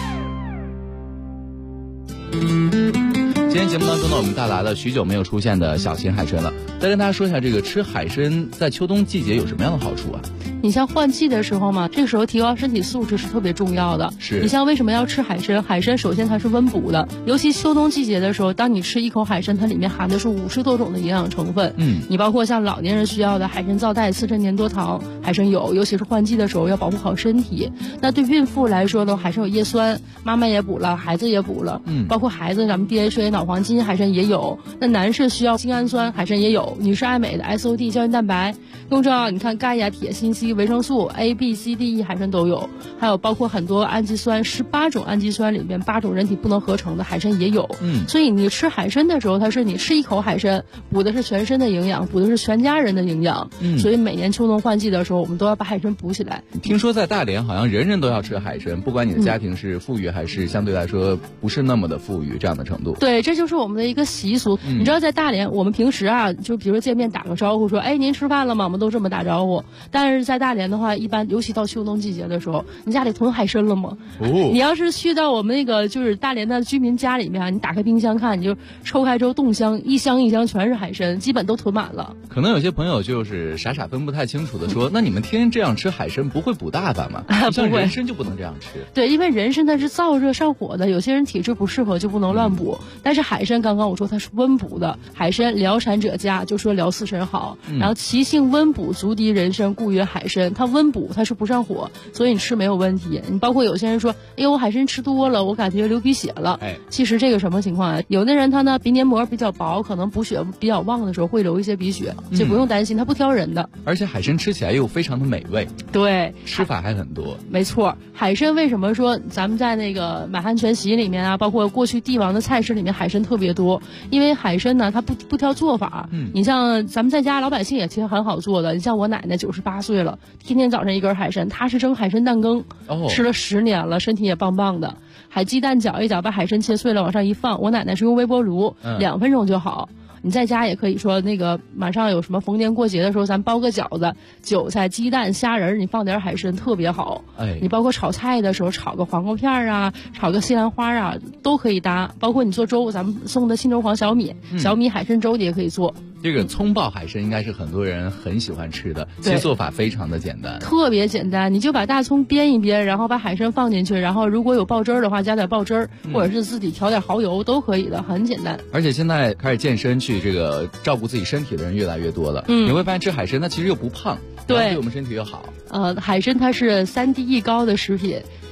今天节目当中呢，我们带来了许久没有出现的小型海参了。再跟大家说一下，这个吃海参在秋冬季节有什么样的好处啊？ 你像换季的时候嘛，这个时候提高身体素质是特别重要的。 是。 你像为什么要吃海参？海参首先它是温补的，尤其秋冬季节的时候，当你吃一口海参，它里面含的是50多种的营养成分。你包括像老年人需要的海参皂苷、刺身粘多糖，海参有，尤其是换季的时候要保护好身体。那对孕妇来说呢，海参有叶酸，妈妈也补了，孩子也补了。包括孩子咱们 DHA 脑黄金海参也有。那男士需要精氨酸，海参也有。女士爱美的 SOD 胶原蛋白，更重要，你看钙呀、铁、锌、硒、维生素 A、B、C、D、E 海参都有，还有包括很多氨基酸，18种氨基酸里面8种人体不能合成的海参也有。所以你吃海参的时候，它是你吃一口海参，补的是全身的营养，补的是全家人的营养。所以每年秋冬换季的时候，我们都要把海参补起来。 听说在大连好像人人都要吃海参，不管你的家庭是富裕还是相对来说不是那么的富裕这样的程度。 对，这就是我们的一个习俗。你知道在大连，我们平时啊，就比如见面打个招呼说，哎，您吃饭了吗？我们都这么打招呼。但是在大连的话，一般尤其到秋冬季节的时候，你家里囤海参了吗？你要是去到我们那个就是大连的居民家里面，你打开冰箱看，你就抽开之后冻箱，一箱一箱全是海参，基本都囤满了。 可能有些朋友就是傻傻分不太清楚的说，那你们天天这样吃海参，不会补大发吗？像人参就不能这样吃。 对，因为人参它是燥热上火的，有些人体质不适合就不能乱补。但是海参刚刚我说它是温补的，海参疗产者佳，就说疗四神好。然后其性温补，足敌人参，故曰海参。它温补，它是不上火，所以你吃没有问题。你包括有些人说，哎呦，我海参吃多了，我感觉流鼻血了。其实这个什么情况啊？有的人他呢鼻黏膜比较薄，可能补血比较旺的时候会流一些鼻血，这不用担心，它不挑人的。 而且海参吃起来又非常的美味。 对， 吃法还很多。 没错，海参为什么说咱们在那个满汉全席里面啊，包括过去帝王的菜式里面海参特别多？因为海参呢，它不挑做法。你像咱们在家老百姓也其实很好做的。你像我奶奶98岁了，天天早上一根海参，她是蒸海参蛋羹，吃了10年了，身体也棒棒的。海鸡蛋搅一搅，把海参切碎了往上一放，我奶奶是用微波炉，2分钟就好。你在家也可以说那个马上有什么逢年过节的时候，咱包个饺子，韭菜、鸡蛋、虾仁，你放点海参特别好。你包括炒菜的时候，炒个黄瓜片啊，炒个西兰花啊，都可以搭。包括你做粥，咱们送的新州黄小米，小米海参粥的也可以做。 这个葱爆海参应该是很多人很喜欢吃的，其实做法非常的简单， 特别简单。你就把大葱煸一煸，然后把海参放进去，然后如果有爆汁儿的话，加点爆汁儿，或者是自己调点蚝油都可以的，很简单。 而且现在开始健身去这个照顾自己身体的人越来越多了，你会发现吃海参它其实又不胖，对我们身体又好。 海参它是3D 高的食品。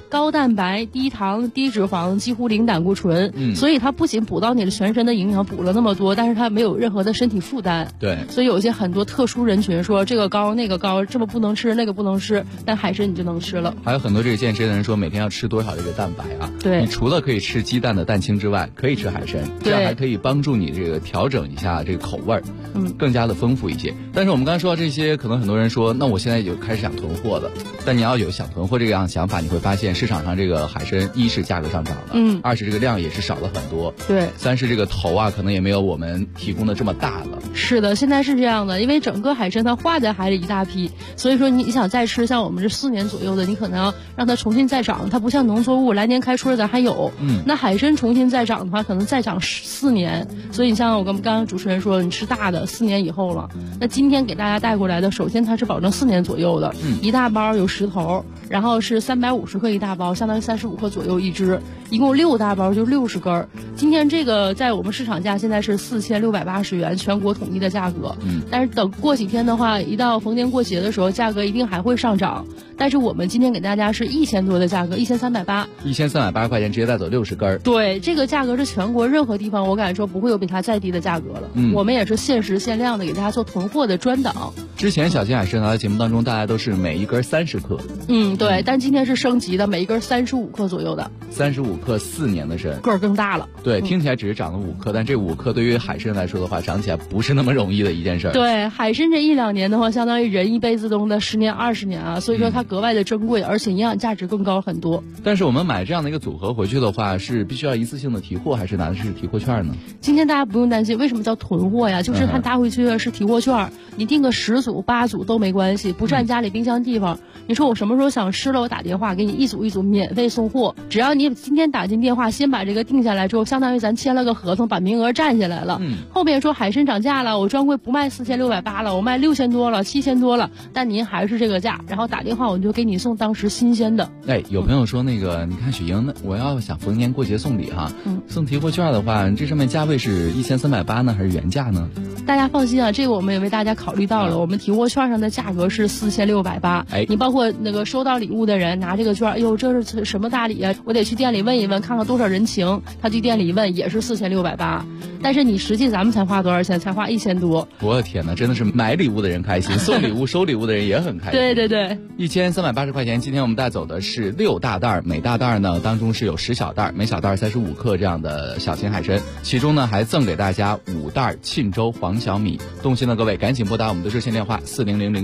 高蛋白、低糖、低脂肪，几乎零胆固醇。所以它不仅补到你的全身的营养，补了那么多，但是它没有任何的身体负担。 对， 所以有一些很多特殊人群说这个高那个高，这么不能吃那个不能吃，但海参你就能吃了。 还有很多这个健身的人说每天要吃多少这个蛋白啊？ 对， 你除了可以吃鸡蛋的蛋清之外，可以吃海参，这样还可以帮助你这个调整一下这个口味儿，更加的丰富一些。但是我们刚才说到这些，可能很多人说，那我现在就开始想囤货了。但你要有想囤货这样的想法，你会发现市场上这个海参，一是价格上涨了，二是这个量也是少了很多， 对， 三是这个头啊可能也没有我们提供的这么大了。 是的，现在是这样的，因为整个海参它化在海里一大批，所以说你想再吃像我们这4年左右的，你可能要让它重新再长，它不像农作物来年开春咱还有，那海参重新再长的话，可能再长4年。所以你像我跟刚刚主持人说，你吃大的4年以后了。那今天给大家带过来的，首先它是保证4年左右的，一大包有10头，然后是350克一大包，相当于35克左右一只，一共6大包就60根。今天这个在我们市场价现在是4680元，全国统一的价格。但是等过几天的话，一到逢年过节的时候，价格一定还会上涨。但是我们今天给大家是1000多的价格，1380，1380 块钱直接带走60根。 对，这个价格是全国任何地方我敢说不会有比它再低的价格了。我们也是限时限量的给大家做囤货的专档。 之前小金海参来的节目当中，大家都是每一根30克。 对，但今天是升级的，每一根35克左右的。 35克4年的参， 个儿更大了。 对，听起来只是长了5克，但这5克对于海参来说的话，长起来不是那么容易的一件事。 对，海参这1-2年的话，相当于人一辈子中的10年20年啊，所以说它格外的珍贵，而且营养价值更高很多。 但是我们买这样的一个组合回去的话，是必须要一次性的提货，还是拿的是提货券呢？ 今天大家不用担心，为什么叫囤货呀？就是它拿回去的是提货券，你订个10组8组都没关系，不占家里冰箱地方。你说我什么时候想吃了，我打电话给你一组一组免费送货，只要你今天打进电话，先把这个定下来之后，相当于咱签了个合同，把名额占下来了。后面说海参涨价了，我专柜不卖4680了，我卖6000多了，7000多了，但您还是这个价，然后打电话我就给你送当时新鲜的。 有朋友说那个，你看雪莹，我要想逢年过节送礼哈，送提货券的话，这上面价位是1380呢，还是原价呢？ 大家放心啊，这个我们也为大家考虑到了，我们提货券上的价格是4680。你包括那个收到礼物的人拿这个券，哎呦，这是什么大礼啊？我得去店里问一问，看看多少人情。他去店里一问也是4680，但是你实际咱们才花多少钱？才花1000多。 我的天哪，真的是买礼物的人开心，送礼物收礼物的人也很开心。 对对对 ，1380块钱。今天我们带走的是6大袋，每大袋呢当中是有10小袋，每小袋35克这样的小型海参，其中呢还赠给大家5袋沁州黄小米。动心的各位赶紧拨打我们的热线电话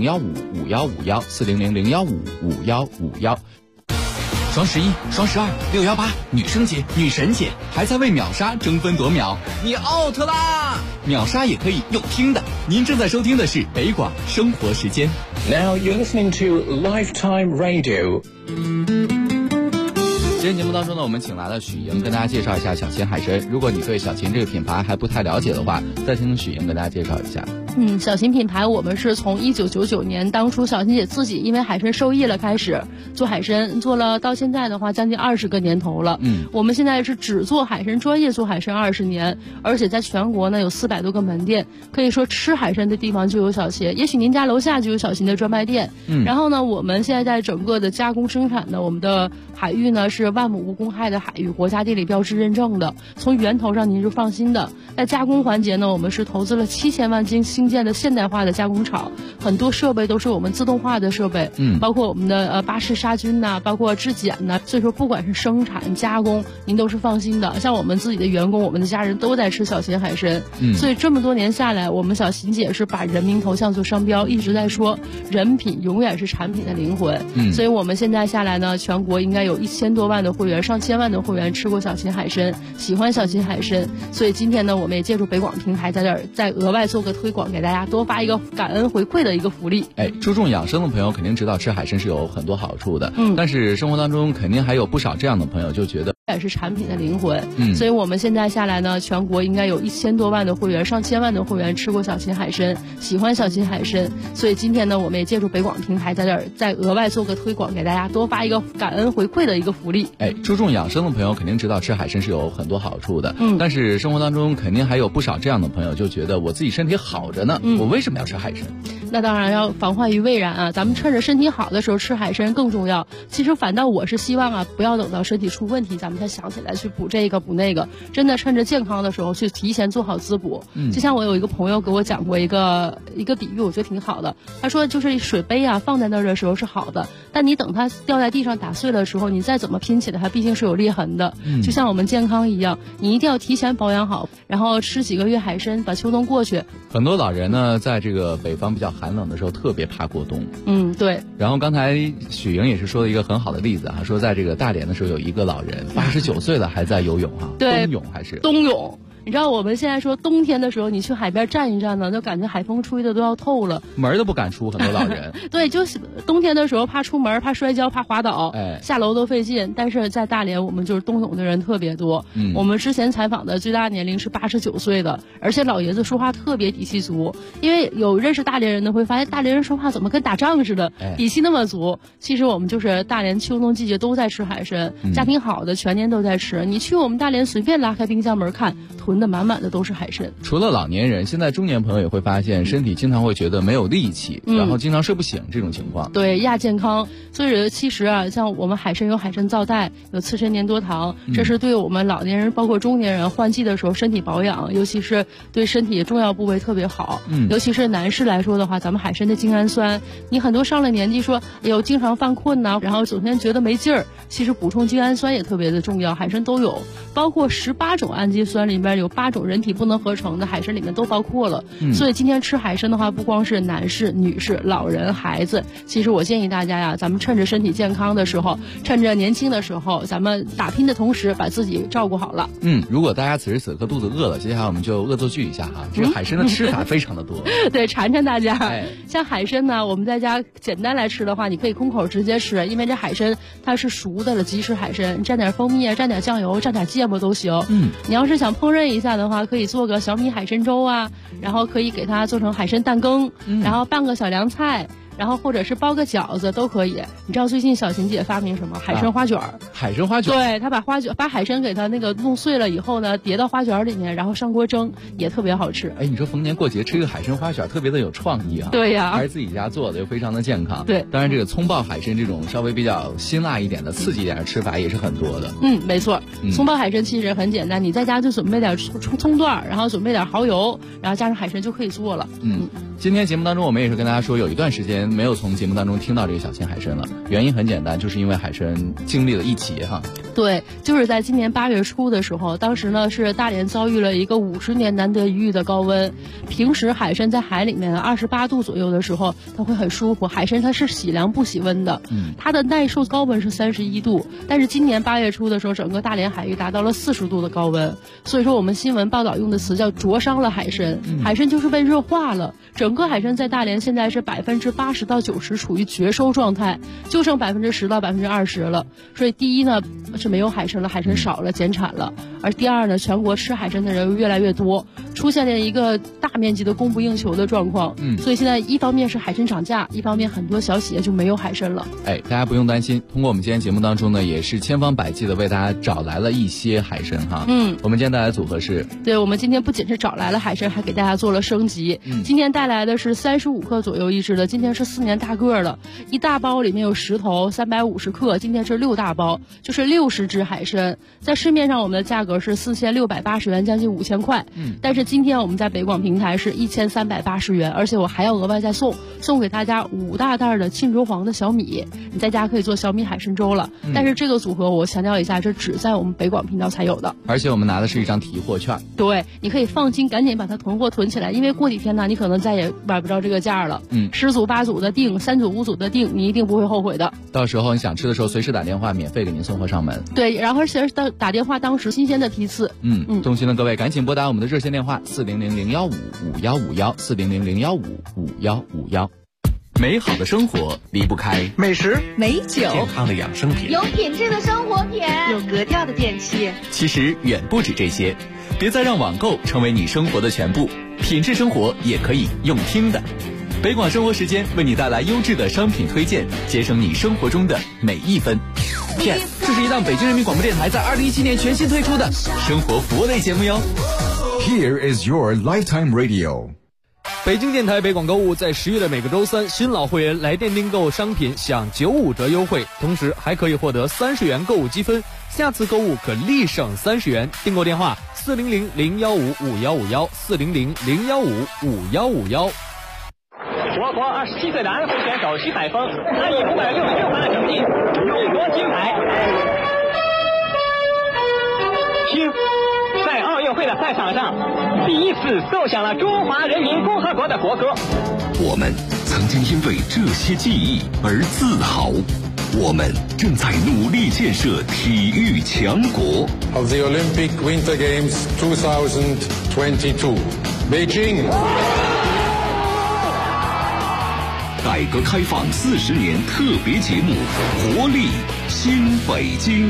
400-015-5151，400-015-5151。双11、双12、618，女生节、女神节，还在为秒杀争分夺秒，你 out 啦！秒杀也可以用听的。您正在收听的是北广生活时间。 Now you're listening to Lifetime Radio。 今天节目当中呢，我们请来了许莹跟大家介绍一下小秦海参。如果你对小秦这个品牌还不太了解的话，再听许莹跟大家介绍一下。 小秦品牌我们是从1999年当初小秦姐自己因为海参受益了开始做海参，做了到现在的话将近20个年头了。我们现在是只做海参，专业做海参20年，而且在全国呢有400多个门店，可以说吃海参的地方就有小秦，也许您家楼下就有小秦的专卖店。然后呢，我们现在在整个的加工生产的我们的海域呢是万亩无公害的海域，国家地理标志认证的，从源头上您是放心的。在加工环节呢，我们是投资了7000万新建的现代化的加工厂，很多设备都是我们自动化的设备，包括我们的巴氏杀菌呐，包括质检呐，所以说不管是生产加工，您都是放心的。像我们自己的员工，我们的家人都在吃小秦海参，所以这么多年下来，我们小秦姐是把人民头像做商标，一直在说人品永远是产品的灵魂。所以我们现在下来呢，全国应该有1000多万的会员，上千万的会员吃过小秦海参，喜欢小秦海参。所以今天呢，我们也借助北广平台在这儿再额外做个推广，给大家多发一个感恩回馈的一个福利。 注重养生的朋友肯定知道吃海参是有很多好处的，但是生活当中肯定还有不少这样的朋友就觉得也是产品的灵魂，所以我们现在下来呢，全国应该有1000多万的会员，上千万的会员吃过小秦海参，喜欢小秦海参，所以今天呢，我们也借助北广平台在这儿再额外做个推广，给大家多发一个感恩回馈的一个福利。 注重养生的朋友肯定知道吃海参是有很多好处的，但是生活当中肯定还有不少这样的朋友就觉得我自己身体好着呢，我为什么要吃海参？ 那当然要防患于未然啊，咱们趁着身体好的时候吃海参更重要。其实反倒我是希望啊，不要等到身体出问题，咱们才想起来去补这个补那个，真的趁着健康的时候去提前做好滋补。就像我有一个朋友给我讲过一个比喻，我觉得挺好的。他说就是水杯啊放在那儿的时候是好的，但你等它掉在地上打碎了的时候，你再怎么拼起来，它毕竟是有裂痕的。就像我们健康一样，你一定要提前保养好，然后吃几个月海参，把秋冬过去。 很多老人呢，在这个北方比较寒冷的时候，特别怕过冬。 对。 然后刚才许莹也是说了一个很好的例子啊，说在这个大连的时候，有一个老人89岁了还在游泳哈， 对， 冬泳还是冬泳。你知道我们现在说冬天的时候，你去海边站一站呢，就感觉海风吹的都要透了， 门都不敢出，很多老人。 对，就是冬天的时候怕出门，怕摔跤，怕滑倒，下楼都费劲。但是在大连，我们就是冬泳的人特别多。我们之前采访的最大年龄是89岁的，而且老爷子说话特别底气足。因为有认识大连人的会发现，大连人说话怎么跟打仗似的，底气那么足。其实我们就是大连秋冬季节都在吃海参，家庭好的全年都在吃。你去我们大连随便拉开冰箱门看，囤的满满的都是海参。 除了老年人，现在中年朋友也会发现身体经常会觉得没有力气，然后经常睡不醒这种情况。 对，亚健康。所以其实啊，像我们海参有海参皂苷，有次参粘多糖，这是对我们老年人包括中年人换季的时候身体保养，尤其是对身体重要部位特别好。尤其是男士来说的话，咱们海参的精氨酸，你很多上了年纪说哎呦经常犯困呐，然后整天觉得没劲儿，其实补充精氨酸也特别的重要，海参都有，包括18种氨基酸里面有8种人体不能合成的，海参里面都包括了。所以今天吃海参的话，不光是男士、女士、老人、孩子，其实我建议大家呀，咱们趁着身体健康的时候，趁着年轻的时候，咱们打拼的同时把自己照顾好了。 如果大家此时此刻肚子饿了，接下来我们就恶作剧一下哈，这个海参的吃法非常的多。 对，馋馋大家。像海参呢，我们在家简单来吃的话，你可以空口直接吃，因为这海参它是熟的了，即食海参，蘸点蜂蜜啊，蘸点酱油，蘸点芥末都行。你要是想烹饪一下的话，可以做个小米海参粥啊，然后可以给它做成海参蛋羹，然后拌个小凉菜，然后或者是包个饺子都可以。你知道最近小琴姐发明什么？海参花卷。 海参花卷。 对，她把海参给它那个弄碎了以后呢，叠到花卷里面，然后上锅蒸，也特别好吃。 你说逢年过节吃一个海参花卷，特别的有创意啊。 对呀， 还是自己家做的，又非常的健康。 对， 当然这个葱爆海参这种稍微比较辛辣一点的、刺激一点的吃法也是很多的。 没错。葱爆海参其实很简单，你在家就准备点葱段，然后准备点蚝油，然后加上海参就可以做了。 今天节目当中我们也是跟大家说，有一段时间没有从节目当中听到这个小秦海参了，原因很简单，就是因为海参经历了一劫哈。 对，就是在今年8月初的时候，当时呢是大连遭遇了一个50年难得一遇的高温。平时海参在海里面28度左右的时候，它会很舒服。海参它是喜凉不喜温的，它的耐受高温是31度，但是今年8月初的时候，整个大连海域达到了40度的高温。所以说我们新闻报道用的词叫灼伤了海参，海参就是被热化了。整个海参在大连现在是80%到90%处于绝收状态，就剩10%到20%了。所以第一呢是没有海参了，海参少了，减产了。而第二呢，全国吃海参的人越来越多，出现了一个大面积的供不应求的状况。所以现在一方面是海参涨价，一方面很多小企业就没有海参了。 大家不用担心，通过我们今天节目当中呢，也是千方百计的为大家找来了一些海参哈。我们今天带来的组合是， 对，我们今天不仅是找来了海参，还给大家做了升级。今天带来的是35克左右一只的，今天是4年大个了，一大包里面有10头，350克，今天是6大包，就是60只海参。在市面上我们的价格是4680元，将近5000块。但是今天我们在北广平台是1380元，而且我还要额外再送给大家5大袋的沁竹黄的小米，你在家可以做小米海参粥了。但是这个组合我强调一下，这只在我们北广频道才有的， 而且我们拿的是一张提货券。 对，你可以放心，赶紧把它囤货囤起来，因为过几天呢，你可能再也买不着这个价了。10组8组的订，3组5组的订，你一定不会后悔的。 到时候你想吃的时候，随时打电话，免费给您送货上门。 对，然后而且打电话当时新鲜的批次。 衷心的各位赶紧拨打我们的热线电话40001555151，40001555151。 美好的生活离不开美食、 美酒、 健康的养生品， 有品质的生活品， 有格调的电器。 其实远不止这些，别再让网购成为你生活的全部，品质生活也可以用听的。北广生活时间为你带来优质的商品推荐，节省你生活中的每一分。Yes， 这是一档北京人民广播电台在2017年全新推出的生活服务类节目哟。 Here is your lifetime radio。 北京电台北广购物在10月的每个周三，新老会员来电订购商品享95折优惠，同时还可以获得30元购物积分，下次购物可立省30元。订购电话400-015-5151，400-015-5151。 我国27岁的安徽选手徐海峰，他以566分的成绩勇夺金牌。听，在奥运会的赛场上，第一次奏响了中华人民共和国的国歌。 我们曾经因为这些记忆而自豪，我们正在努力建设体育强国。 Of the Olympic Winter Games 2022, Beijing。 改革开放40年特别节目，活力新北京。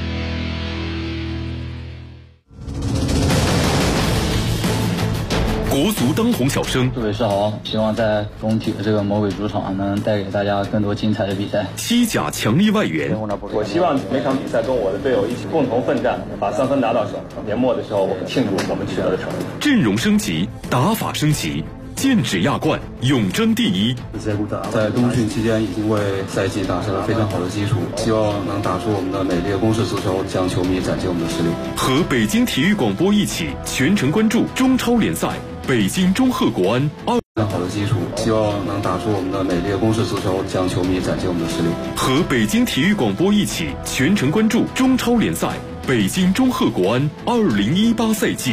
国足当红小生， 各位是好，希望在工体的这个魔鬼主场能带给大家更多精彩的比赛。 西甲强力外援， 我希望每场比赛跟我的队友一起共同奋战，把3分拿到手。年末的时候，我们庆祝我们取得的成绩。 阵容升级，打法升级。剑指亚冠，永争第一。 在冬训期间已经为赛季打下了非常好的基础，希望能打出我们的美丽的攻势足球，向球迷展现我们的实力。 和北京体育广播一起全程关注中超联赛，北京中赫国安非常好的基础，希望能打出我们的美丽的攻势足球，向球迷展现我们的实力。 和北京体育广播一起全程关注中超联赛，北京中赫国安2018赛季。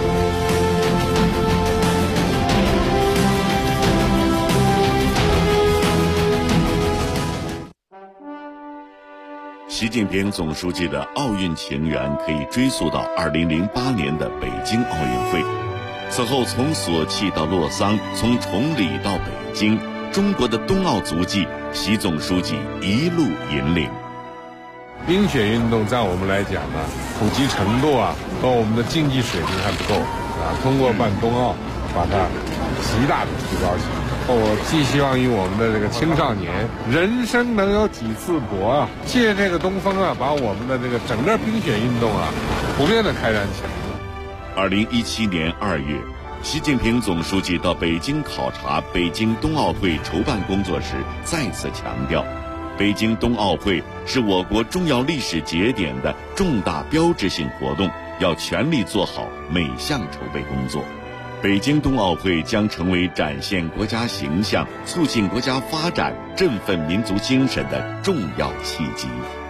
习近平总书记的奥运情缘可以追溯到2008年的北京奥运会。此后，从索契到洛桑，从崇礼到北京，中国的冬奥足迹，习总书记一路引领。 冰雪运动在我们来讲呢，普及程度和我们的竞技水平还不够通过办冬奥，把它极大的提高起来。我寄希望于我们的这个青少年，人生能有几次搏借这个东风把我们的这个整个冰雪运动普遍的开展起来。 2017年2月，习近平总书记到北京考察北京冬奥会筹办工作时，再次强调，北京冬奥会是我国重要历史节点的重大标志性活动，要全力做好每项筹备工作。北京冬奥会将成为展现国家形象、促进国家发展、振奋民族精神的重要契机。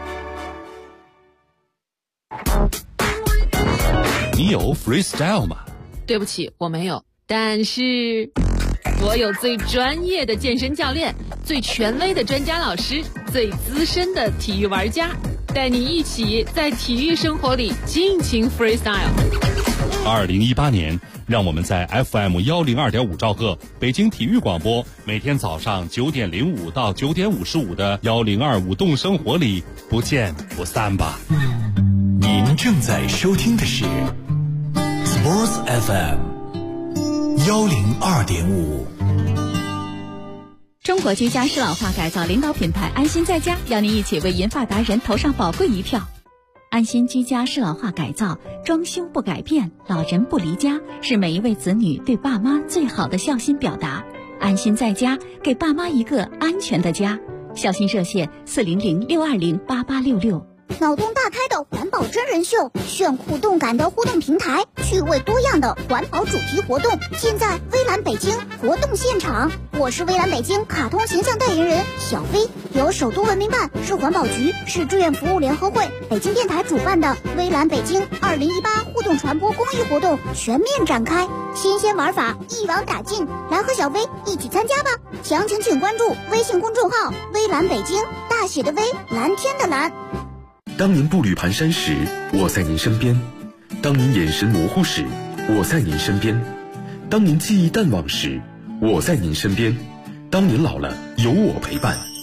你有 freestyle 吗？ 对不起，我没有。但是我有最专业的健身教练，最权威的专家老师，最资深的体育玩家，带你一起在体育生活里尽情 freestyle。 2018年，让我们在 FM102.5兆赫北京体育广播，每天早上9点05到9点55的102舞动生活里不见不散吧。 您正在收听的是 Sports FM 102.5。 中国居家适老化改造领导品牌安心在家，邀您一起为银发达人投上宝贵一票。安心居家适老化改造，装修不改变，老人不离家，是每一位子女对爸妈最好的孝心表达。安心在家，给爸妈一个安全的家。孝心热线400-620-8866。 脑洞大开的环保真人秀，炫酷动感的互动平台，趣味多样的环保主题活动，现在微蓝北京活动现场。我是微蓝北京卡通形象代言人小飞，由首都文明办、市环保局、市志愿服务联合会、北京电台主办的微蓝北京2018互动传播公益活动全面展开，新鲜玩法一网打尽，来和小飞一起参加吧！详情请关注微信公众号微蓝北京，大写的微，蓝天的蓝。 当您步履蹒跚时，我在您身边；当您眼神模糊时，我在您身边；当您记忆淡忘时，我在您身边。 当您老了，有我陪伴。